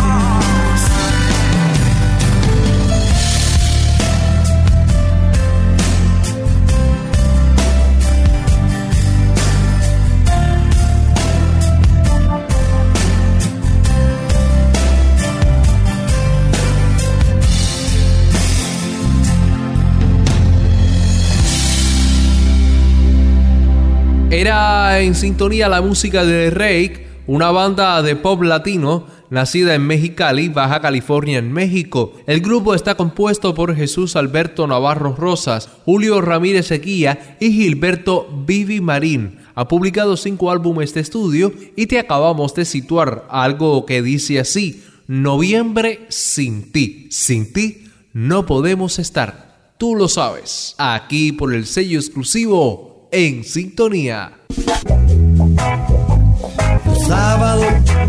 Era en sintonía la música de Rake, una banda de pop latino nacida en Mexicali, Baja California, en México. El grupo está compuesto por Jesús Alberto Navarro Rosas, Julio Ramírez Eguía y Gilberto Vivi Marín. Ha publicado cinco álbumes de estudio y te acabamos de situar algo que dice así: Noviembre sin ti, sin ti no podemos estar, tú lo sabes. Aquí por el sello exclusivo En Sintonía. Sábado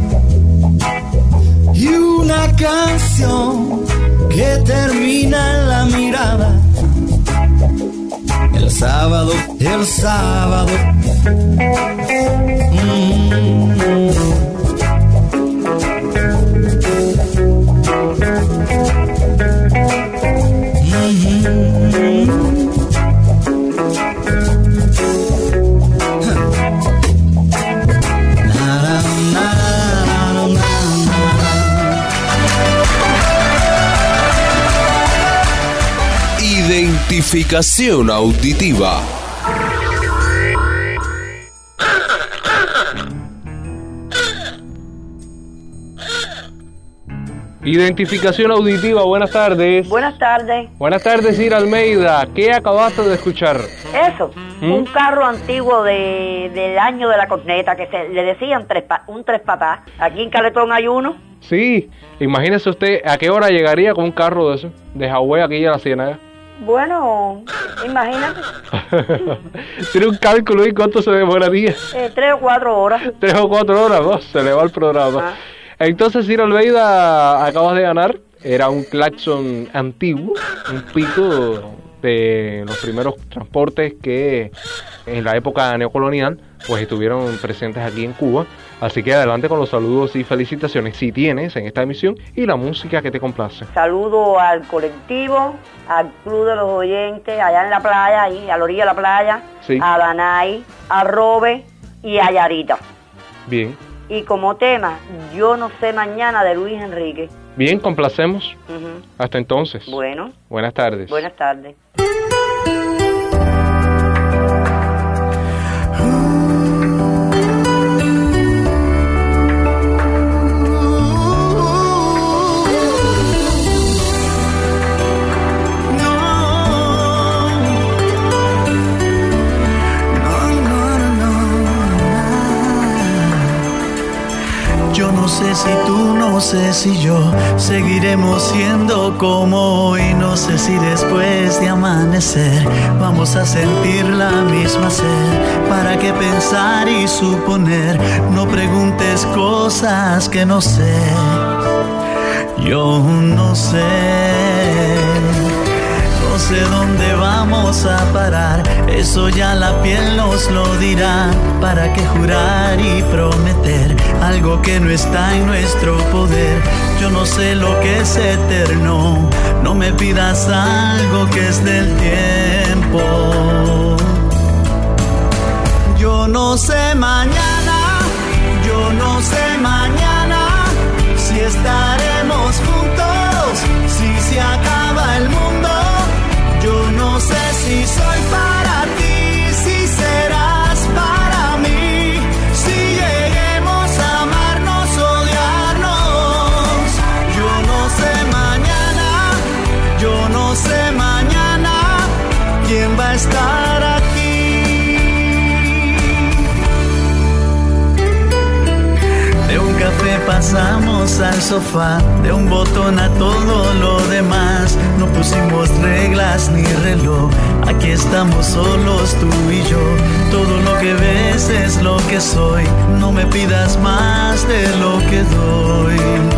y una canción que termina en la mirada. El sábado, el sábado. Mm. Identificación auditiva. Identificación auditiva, buenas tardes. Buenas tardes. Buenas tardes, Ira Almeida. ¿Qué acabaste de escuchar? Eso, ¿Mm? un carro antiguo de, del año de la corneta, que se, le decían tres pa, un tres patás. Aquí en Caletón hay uno. Sí, imagínese usted a qué hora llegaría con un carro de eso, de Hawái aquí a la Ciénaga. Bueno, imagínate. Tiene un cálculo y cuánto se demoraría. Eh, tres o cuatro horas. Tres o cuatro horas, ¿no? Se le va el programa. Ah. Entonces, Ira Almeida, acabas de ganar. Era un claxon antiguo, un pico de los primeros transportes que en la época neocolonial pues estuvieron presentes aquí en Cuba. Así que adelante con los saludos y felicitaciones si tienes en esta emisión y la música que te complace. Saludo al colectivo, al club de los oyentes, allá en la playa, ahí a la orilla de la playa, Sí. a Danay, a Robe y a Yarita. Bien. Y como tema, Yo no sé mañana, de Luis Enrique. Bien, complacemos. Ujú. Hasta entonces. Bueno, Buenas tardes. buenas tardes. Yo no sé si tú, no sé si yo seguiremos siendo como hoy. No sé si después de amanecer vamos a sentir la misma sed. ¿Para qué pensar y suponer? No preguntes cosas que no sé. Yo no sé. No sé dónde vamos a parar, eso ya la piel nos lo dirá. ¿Para qué jurar y prometer algo que no está en nuestro poder? Yo no sé lo que es eterno, no me pidas algo que es del tiempo. Yo no sé mañana, yo no sé mañana si estaremos juntos, si se acaba el mundo. Yo no sé si soy para ti, si serás para mí, si lleguemos a amarnos, odiarnos. Yo no sé mañana, yo no sé mañana quién va a estar aquí. De un café pasamos al sofá, de un botón a todo lo demás. No pusimos reglas ni reloj, aquí estamos solos tú y yo. Todo lo que ves es lo que soy, no me pidas más de lo que doy.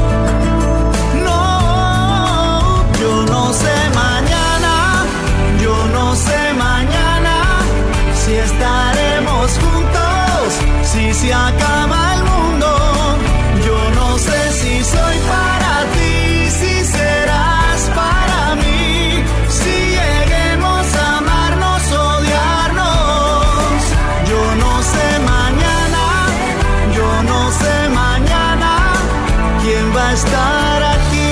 No, yo no sé mañana, yo no sé mañana si estaremos juntos, si se acaba el mundo. Yo no sé si soy para ti, si serás para mí, si lleguemos a amarnos, odiarnos. Yo no sé mañana, yo no sé mañana quién va a estar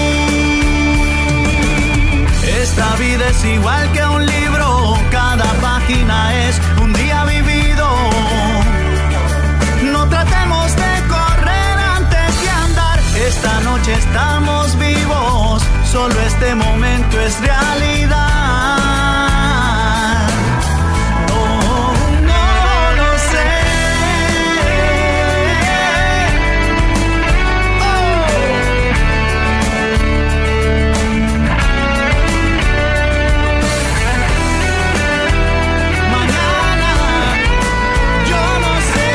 aquí. Esta vida es igual que un libro, cada página es un día vivido. No tratemos de correr antes de andar. Esta noche estamos vivos, solo este momento es realidad. No, no lo sé. Mañana, yo no sé.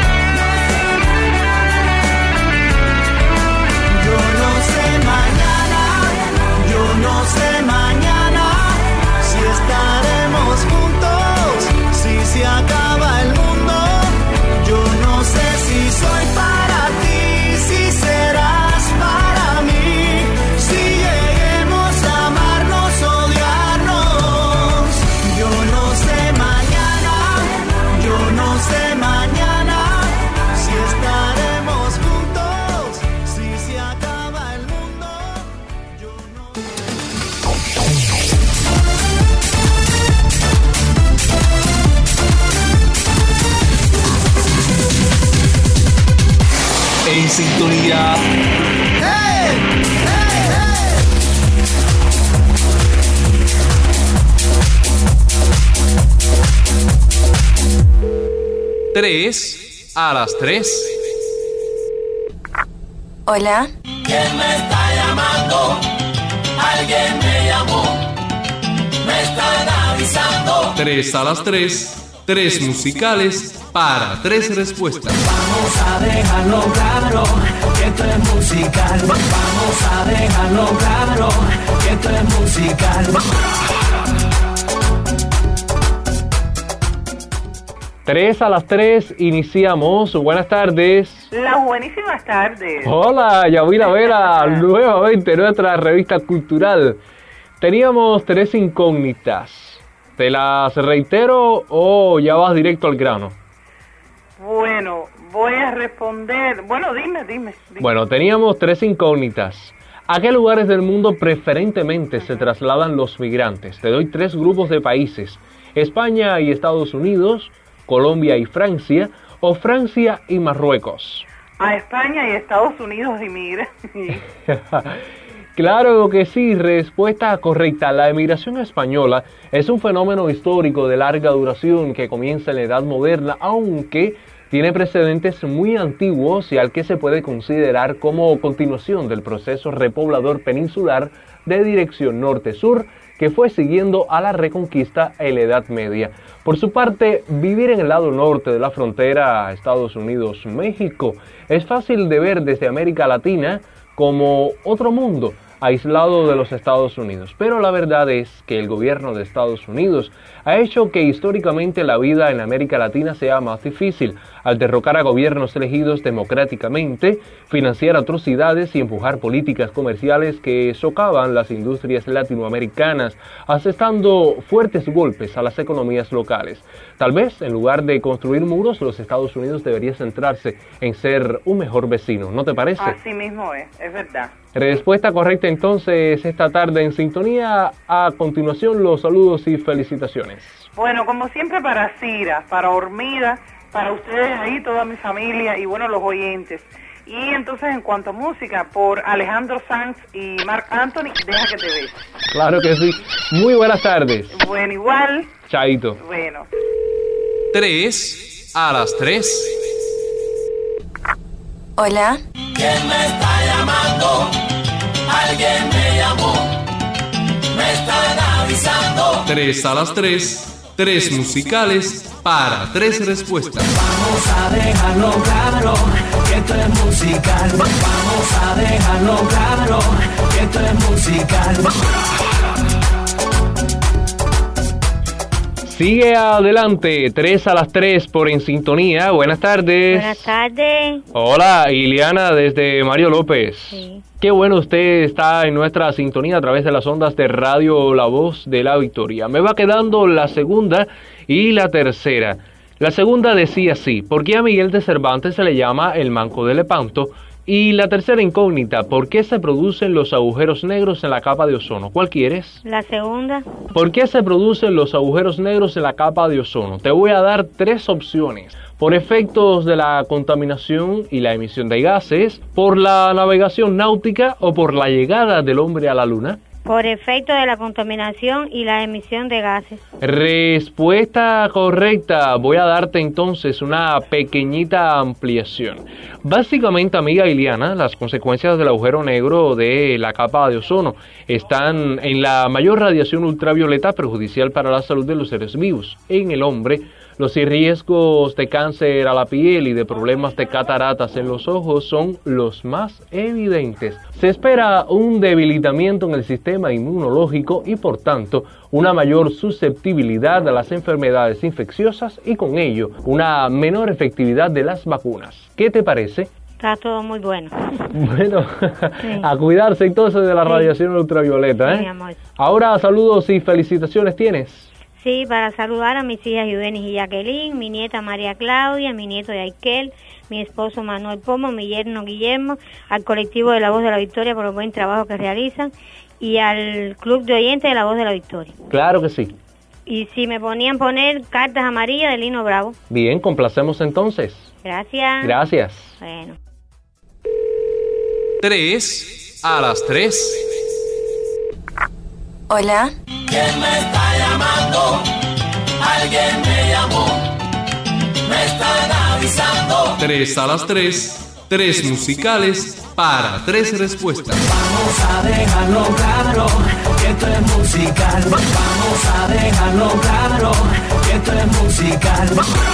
Yo no sé mañana, yo no sé mañana si estaremos juntos, si se acaba el mundo. Yo no sé si soy para ti, si serás para mí, si lleguemos a amarnos, odiarnos. Yo no sé mañana, yo no sé mañana si estaremos juntos, si se acaba el mundo. Yo no En sintonía. ¡Hey! ¡Hey! Tres a las tres. Hola. ¿Quién me está llamando? Alguien me llamó. Me están avisando. Tres a las tres. Tres musicales para tres respuestas. Vamos a dejarlo claro que esto es musical. Vamos a dejarlo claro que esto es musical. Tres a las tres, iniciamos. Buenas tardes. Las buenísimas tardes. Hola, Yamila Vera, nuevamente nuestra revista cultural. Teníamos tres incógnitas. ¿Te las reitero o ya vas directo al grano? Bueno, voy a responder. Bueno, dime, dime. dime. Bueno, teníamos tres incógnitas. ¿A qué lugares del mundo preferentemente se trasladan los migrantes? Te doy tres grupos de países. España y Estados Unidos, Colombia y Francia, o Francia y Marruecos. A España y Estados Unidos inmigran. Claro que sí, respuesta correcta. La emigración española es un fenómeno histórico de larga duración que comienza en la Edad Moderna, aunque tiene precedentes muy antiguos y al que se puede considerar como continuación del proceso repoblador peninsular de dirección norte-sur que fue siguiendo a la Reconquista en la Edad Media. Por su parte, vivir en el lado norte de la frontera Estados Unidos-México es fácil de ver desde América Latina como otro mundo aislado de los Estados Unidos. Pero la verdad es que el gobierno de Estados Unidos ha hecho que históricamente la vida en América Latina sea más difícil, al derrocar a gobiernos elegidos democráticamente, financiar atrocidades y empujar políticas comerciales que socavan las industrias latinoamericanas, asestando fuertes golpes a las economías locales. Tal vez, en lugar de construir muros, los Estados Unidos debería centrarse en ser un mejor vecino, ¿no te parece? Así mismo es, es verdad. Respuesta correcta entonces esta tarde en sintonía. A continuación los saludos y felicitaciones. Bueno, como siempre para Cira, para Hormida, para ustedes ahí, toda mi familia y bueno, los oyentes. Y entonces en cuanto a música, por Alejandro Sanz y Marc Anthony, Deja que te bese. Claro que sí. Muy buenas tardes. Bueno, igual. Chaito. Bueno. Tres a las tres. Hola. ¿Quién me está llamando? Alguien me llamó. Me están avisando. Tres a las tres. Tres musicales para tres respuestas. Vamos a dejarlo claro que esto es musical. Vamos a dejarlo claro que esto es musical. Sigue adelante, tres a las tres por En Sintonía. Buenas tardes. Buenas tardes. Hola, Iliana desde Mario López. Sí. Qué bueno usted está en nuestra sintonía a través de las ondas de radio La Voz de la Victoria. Me va quedando la segunda y la tercera. La segunda decía así: ¿por qué a Miguel de Cervantes se le llama el Manco de Lepanto? Y la tercera incógnita: ¿por qué se producen los agujeros negros en la capa de ozono? ¿Cuál quieres? La segunda. ¿Por qué se producen los agujeros negros en la capa de ozono? Te voy a dar tres opciones. Por efectos de la contaminación y la emisión de gases, por la navegación náutica o por la llegada del hombre a la luna. Por efecto de la contaminación y la emisión de gases. Respuesta correcta. Voy a darte entonces una pequeñita ampliación. Básicamente, amiga Iliana, las consecuencias del agujero negro de la capa de ozono están en la mayor radiación ultravioleta perjudicial para la salud de los seres vivos. En el hombre, los riesgos de cáncer a la piel y de problemas de cataratas en los ojos son los más evidentes. Se espera un debilitamiento en el sistema inmunológico y, por tanto, una mayor susceptibilidad a las enfermedades infecciosas y, con ello, una menor efectividad de las vacunas. ¿Qué te parece? Está todo muy bueno. Bueno, sí. A cuidarse entonces de la radiación sí. ultravioleta, ¿eh? Sí, mi amor. Ahora, saludos y felicitaciones tienes. Sí, para saludar a mis hijas Yudenis y Jacqueline, mi nieta María Claudia, mi nieto Yaikel, mi esposo Manuel Pomo, mi yerno Guillermo, al colectivo de La Voz de la Victoria por el buen trabajo que realizan y al club de oyentes de La Voz de la Victoria. Claro que sí. Y si me ponían poner cartas amarillas de Lino Bravo. Bien, complacemos entonces. Gracias. Gracias. Bueno. Tres a las tres. Hola. ¿Quién me está llamando? Alguien me de amor. Me están avisando. Tres a las tres, tres musicales para tres respuestas. Vamos a dejarlo claro, que esto es musical. Vamos a dejarlo claro, que esto es musical.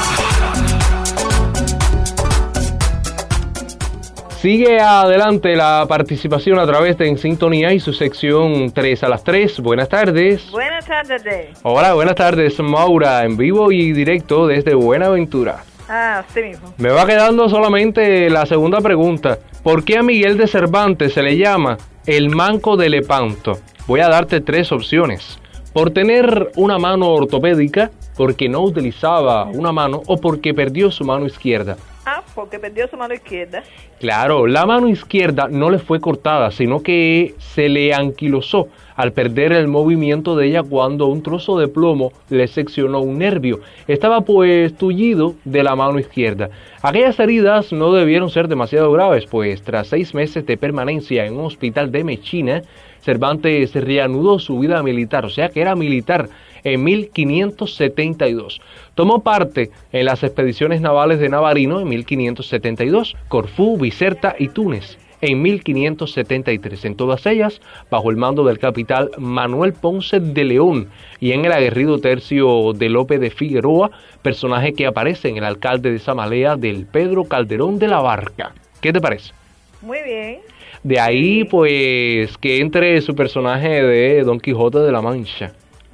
Sigue adelante la participación a través de En Sintonía y su sección tres a las tres. Buenas tardes. Buenas tardes. De. Hola, buenas tardes, Maura, en vivo y directo desde Buenaventura. Ah, sí mismo. Me va quedando solamente la segunda pregunta. ¿Por qué a Miguel de Cervantes se le llama el manco de Lepanto? Voy a darte tres opciones. Por tener una mano ortopédica, porque no utilizaba una mano o porque perdió su mano izquierda. Ah, porque perdió su mano izquierda. Claro, la mano izquierda no le fue cortada, sino que se le anquilosó al perder el movimiento de ella cuando un trozo de plomo le seccionó un nervio. Estaba pues tullido de la mano izquierda. Aquellas heridas no debieron ser demasiado graves, pues tras seis meses de permanencia en un hospital de Mechina, Cervantes reanudó su vida militar, o sea que era militar, en mil quinientos setenta y dos. Tomó parte en las expediciones navales de Navarino en mil quinientos setenta y dos, Corfú, Biserta y Túnez en mil quinientos setenta y tres, en todas ellas bajo el mando del capitán Manuel Ponce de León y en el aguerrido tercio de Lope de Figueroa, personaje que aparece en El alcalde de Samalea del Pedro Calderón de la Barca. ¿Qué te parece? Muy bien. De ahí pues que entre su personaje de Don Quijote de la Mancha.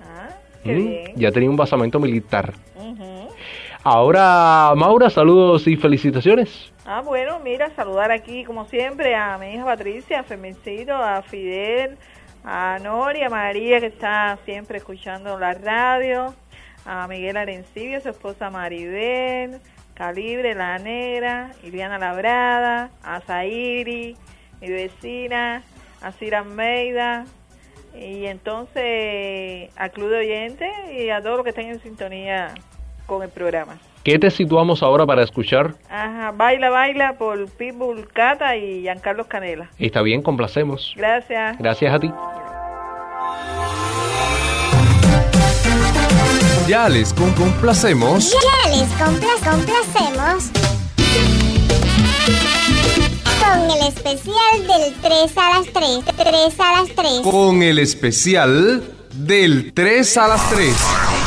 Qué mm, bien. Ya tenía un basamento militar. Uh-huh. Ahora, Maura, saludos y felicitaciones. Ah, bueno, mira, saludar aquí como siempre a mi hija Patricia, a Fermencito, a Fidel, a Nori, a María que está siempre escuchando la radio, a Miguel Arencibio, su esposa Maribel, Calibre, La Negra, Iliana Labrada, a Zairi, mi vecina, a Cira Almeida, y entonces al Club de Oyentes y a todos los que estén en sintonía con el programa. ¿Qué te situamos ahora para escuchar? Ajá, Baila, Baila por Pitbull Cata y Giancarlos Canela. Está bien, complacemos. Gracias. Gracias a ti. Ya les con complacemos. Ya les compla- complacemos con el especial del tres a las tres. tres a las tres. Con el especial del tres a las tres.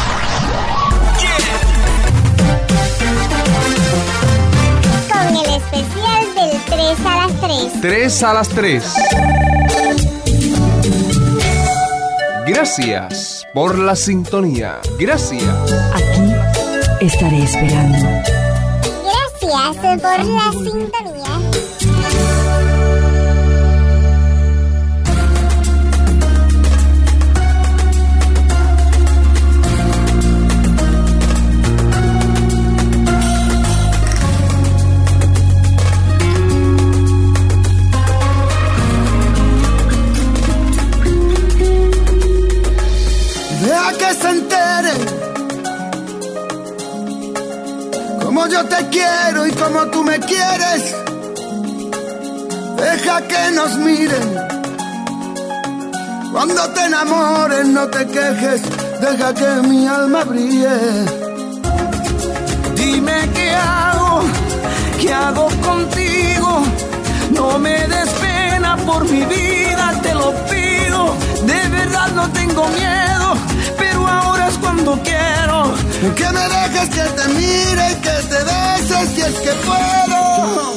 Con el especial del tres a las tres. tres a las tres. Gracias por la sintonía. Gracias. Aquí estaré esperando. Gracias por la sintonía. Deja que se entere como yo te quiero y como tú me quieres. Deja que nos miren cuando te enamores, no te quejes. Deja que mi alma brille. Dime qué hago, qué hago contigo. No me des pena por mi vida, te lo pido. De verdad no tengo miedo, pero ahora es cuando quiero. Que me dejes que te mire y que te beses si es que puedo.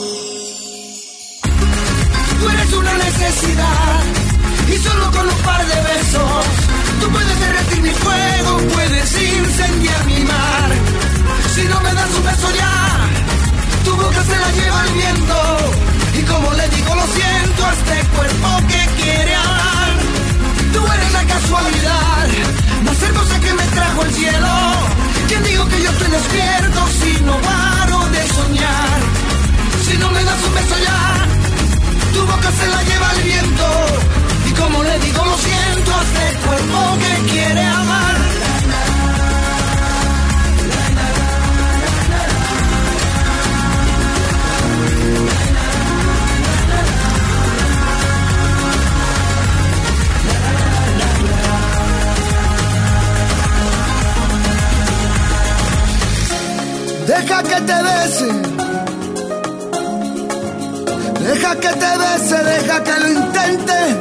Tú eres una necesidad y solo con un par de besos tú puedes derretir mi fuego, puedes incendiar mi mar. Si no me das un beso ya, tu boca se la lleva el viento. Y como le digo lo siento a este cuerpo que quiere amar. Tú eres la casualidad más hermosa que me trajo el cielo. ¿Quién digo que yo estoy despierto si no paro de soñar? Si no me das un beso ya, tu boca se la lleva el viento. Y como le digo lo siento a este cuerpo que quiere amar. Deja que te bese, deja que lo intente,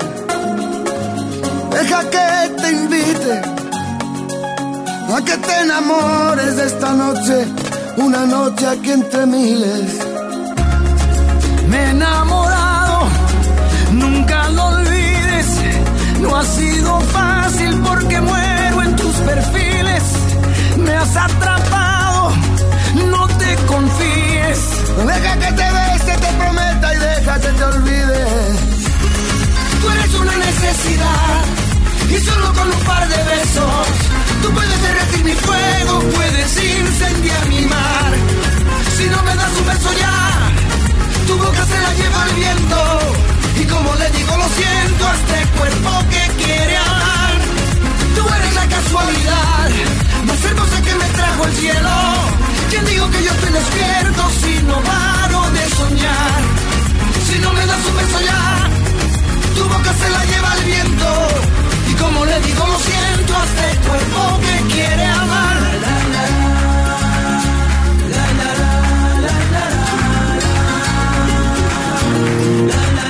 deja que te invite a que te enamores de esta noche, una noche aquí entre miles. Me he enamorado, nunca lo olvides. No ha sido fácil porque muero en tus perfiles. Me has atrapado, no te confíes. Deja que te bese, te prometa y deja que te olvide. Tú eres una necesidad y solo con un par de besos tú puedes derretir mi fuego, puedes incendiar mi mar. Si no me das un beso ya, tu boca se la lleva el viento. Y como le digo lo siento a este cuerpo que quiere hablar. Tú eres la casualidad más hermosa que me trajo el cielo. ¿Quién digo que yo estoy despierto si no paro de soñar? Si no me das un beso ya, tu boca se la lleva el viento. Y como le digo lo siento a este cuerpo que quiere amar. La, la, la, la, la, la, la, la, la,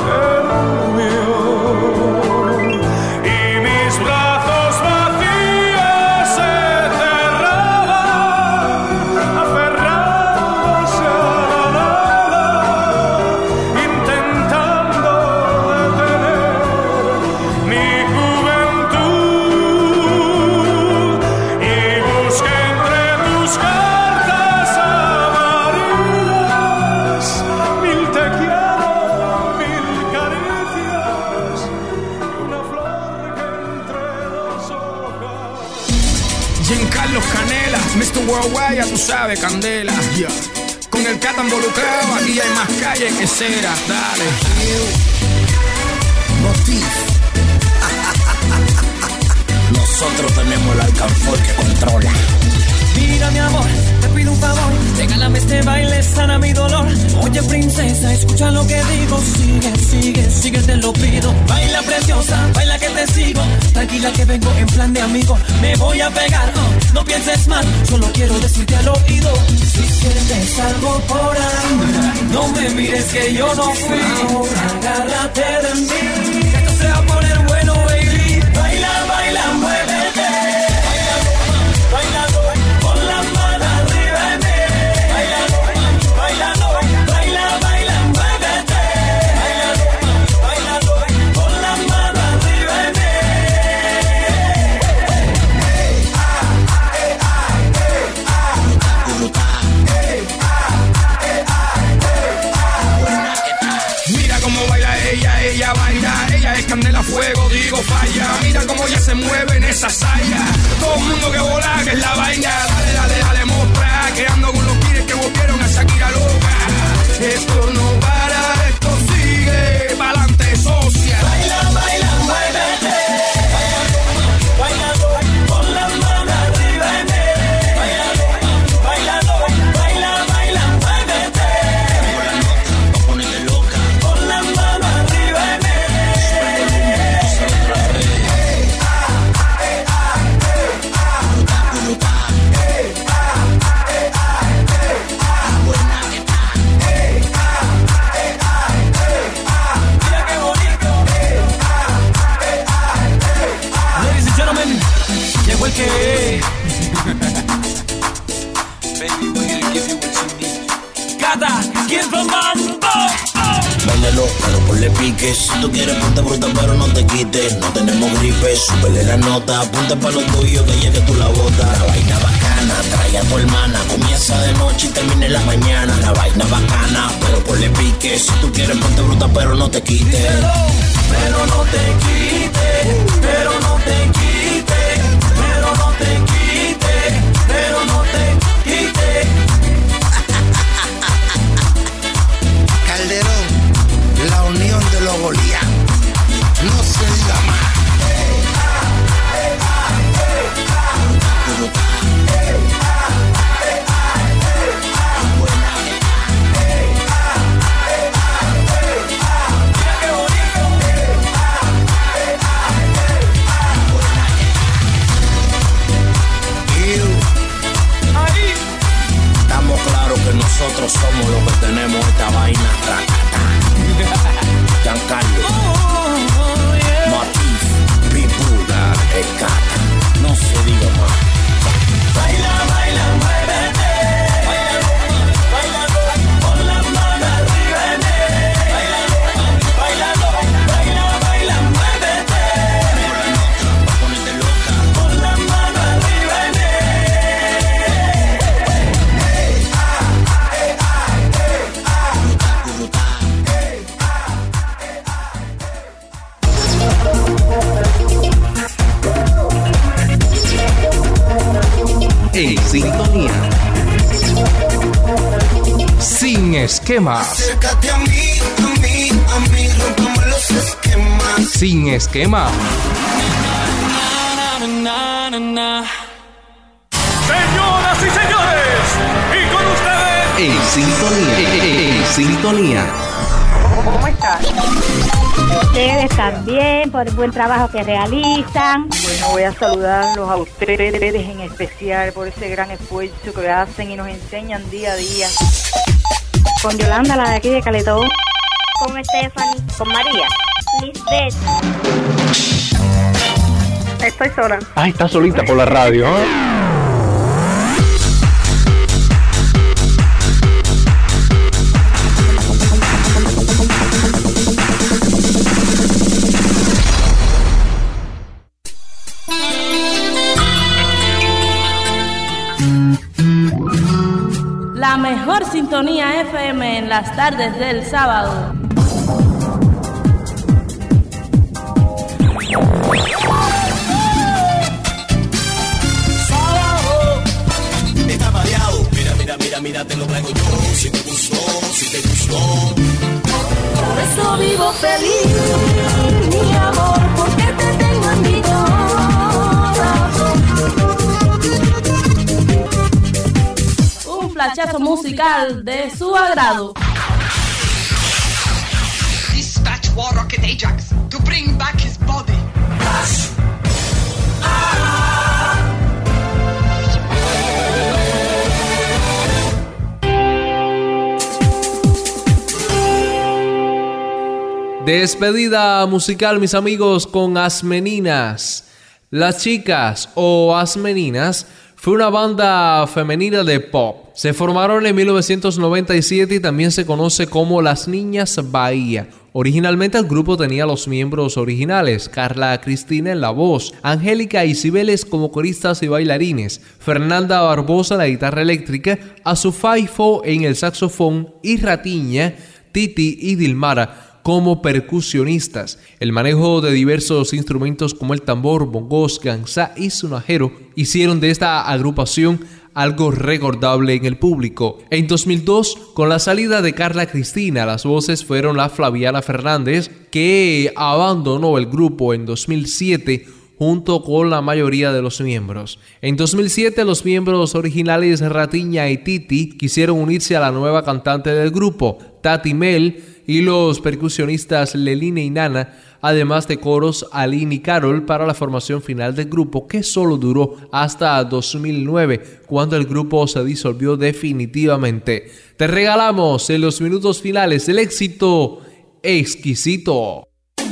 y mis brazos vacíos Giancarlo Canela, mister Worldwide, ya tú sabes, candela. Yeah. Con el Cata involucrado, aquí hay más calle que cera. Dale. Motif. Nosotros tenemos el alcanfor que controla. Mira mi amor, te pido un favor, regálame este baile, sana mi dolor. Oye princesa, escucha lo que digo. Sigue, sigue, sigue, te lo pido. Baila preciosa, baila que te sigo. Tranquila que vengo en plan de amigo. Me voy a pegar, oh, no pienses mal, solo quiero decirte al oído. Si sientes algo por ahí, no me mires que yo no fui. Agárrate de mí, que esto se va a poner bueno, baby. Baila, baila, muévete. Bailando, con las manos arriba de mí. Bailando, bailando, baila, baila, muévete. Bailando, bailando, con las manos arriba de mí. Hey, ah, hey, ah, hey, ah, hey, ah, hey, ah. Mira cómo baila ella, ella baila, ella es candela, fuego, digo falla. Mira cómo ella se mueve en esa saya. Todo el mundo que vola, que es la vaina. Dale, dale, dale, mostra. Que ando con los pires que volvieron a Shakira loca. Esto no para, esto sigue. Pa'lante, socia. Baila, baila, muévete. Bailando, con las manos arriba de mí. Bailando, bailando, baila, baila, muévete. Pa' ponerte loca. Con las manos arriba de mí. Llegó el que Baby, we're gonna give you what you need. Cata, give the mambo. Báilalo, pero ponle pique. Si tú quieres ponte bruta pero no te quites. No tenemos gripe, súbele la nota. Ponte pa' lo tuyo que llegue tú la bota. La vaina bacana, trae a tu hermana. Comienza de noche y termina en la mañana. La vaina bacana, pero ponle pique. Si tú quieres ponte bruta pero no te quites. Pero no te quites, pero no te quites, pero no te quites, pero no te quites. Calderón, la unión de los Goliat. No se diga más. Estamos claros que nosotros somos los que tenemos esta vaina. Giancarlo, Motif, Pitbull, el Cata. No se diga más. Baila, baila, muévete. Bailando, con las manos arriba de mí. Bailando, bailando, baila, baila, muévete. Pa' ponerte loca. Con las manos arriba de mí. Hey, ah, hey, ah, hey, ah, hey, En sintonía. Sin esquemas. Acércate a mí, a mí, a mí, rompamos los esquemas. Sin esquema. Señoras y señores, y con ustedes. En sintonía. En sintonía. ¿Cómo estás? Ustedes también por el buen trabajo que realizan. Bueno, voy a saludarlos a ustedes en especial por ese gran esfuerzo que hacen y nos enseñan día a día. Con Yolanda, la de aquí de Caletón. Con Stephanie. Con María. Lisbeth. Estoy sola. Ay, está solita por la radio, ¿eh? La mejor sintonía F M en las tardes del sábado. Sábado. Mira, te lo traigo yo. Si te gustó, si te gustó. Por eso vivo feliz, mi amor, porque te tengo en mi corazón. Un flachazo musical de su agrado. Dispatch War Rocket Ajax to bring back his body. Rush. Despedida musical, mis amigos, con Asmeninas. Las Chicas o Asmeninas fue una banda femenina de pop. Se formaron en mil novecientos noventa y siete y también se conoce como Las Niñas Bahía. Originalmente el grupo tenía los miembros originales: Carla Cristina en la voz, Angélica y Cibeles como coristas y bailarines, Fernanda Barbosa en la guitarra eléctrica, Azufaifo en el saxofón y Ratiña, Titi y Dilmara como percusionistas. El manejo de diversos instrumentos como el tambor, bongos, gansá y sonajero hicieron de esta agrupación algo recordable en el público. En dos mil dos, con la salida de Carla Cristina, las voces fueron la Flaviana Fernández, que abandonó el grupo en dos mil siete junto con la mayoría de los miembros. En dos mil siete, los miembros originales Ratiña y Titi quisieron unirse a la nueva cantante del grupo, Tati Mel, y los percusionistas Leline y Nana, además de coros Aline y Carol, para la formación final del grupo, que solo duró hasta dos mil nueve, cuando el grupo se disolvió definitivamente. Te regalamos en los minutos finales el éxito Exquisito.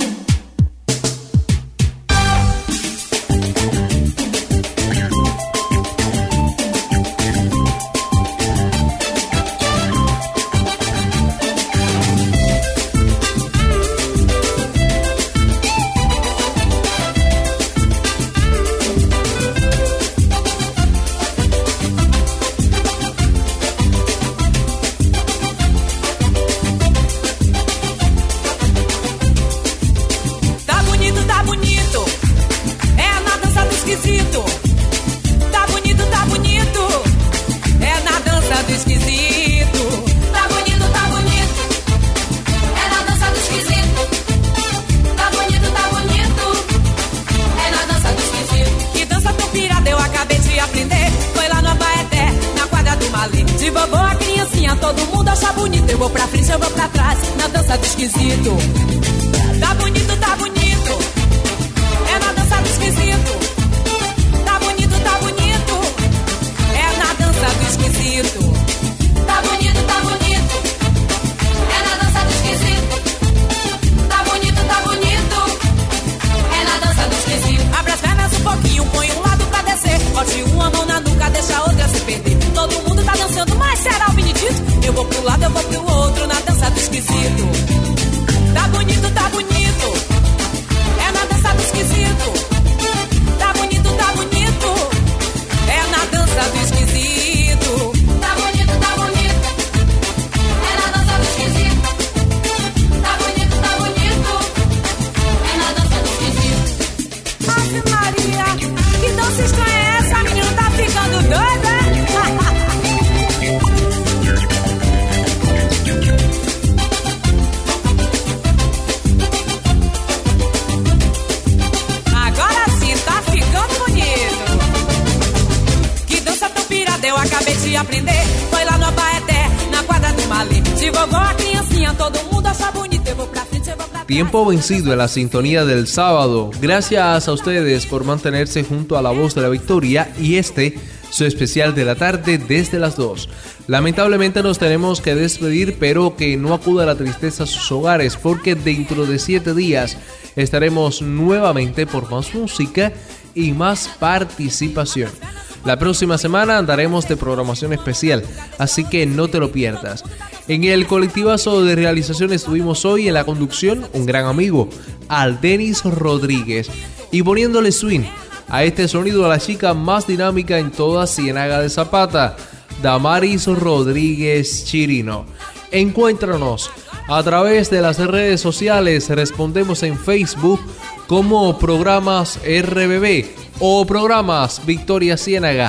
Tiempo vencido en la sintonía del sábado. Gracias a ustedes por mantenerse junto a La Voz de la Victoria y este, su especial de la tarde desde las dos. Lamentablemente nos tenemos que despedir, pero que no acuda la tristeza a sus hogares, porque dentro de siete días estaremos nuevamente por más música y más participación. La próxima semana andaremos de programación especial, así que no te lo pierdas. En el colectivazo de realización estuvimos hoy en la conducción un gran amigo, Aldenis Rodríguez, y poniéndole swing a este sonido a la chica más dinámica en toda Ciénaga de Zapata, Damaris Rodríguez Chirino. Encuéntranos a través de las redes sociales, respondemos en Facebook como Programas R B B o Programas Victoria Ciénaga.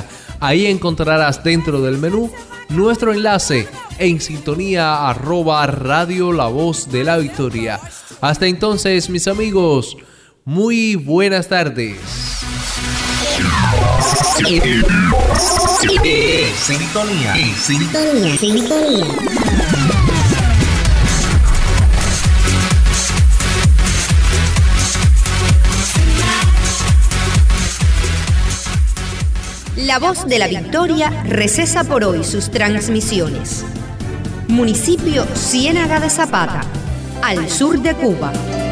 Ahí encontrarás dentro del menú nuestro enlace en sintonía arroba radio La Voz de la Victoria. Hasta entonces, mis amigos, muy buenas tardes. Sintonía, sintonía, sintonía. La Voz de la Victoria recesa por hoy sus transmisiones. Municipio Ciénaga de Zapata, al sur de Cuba.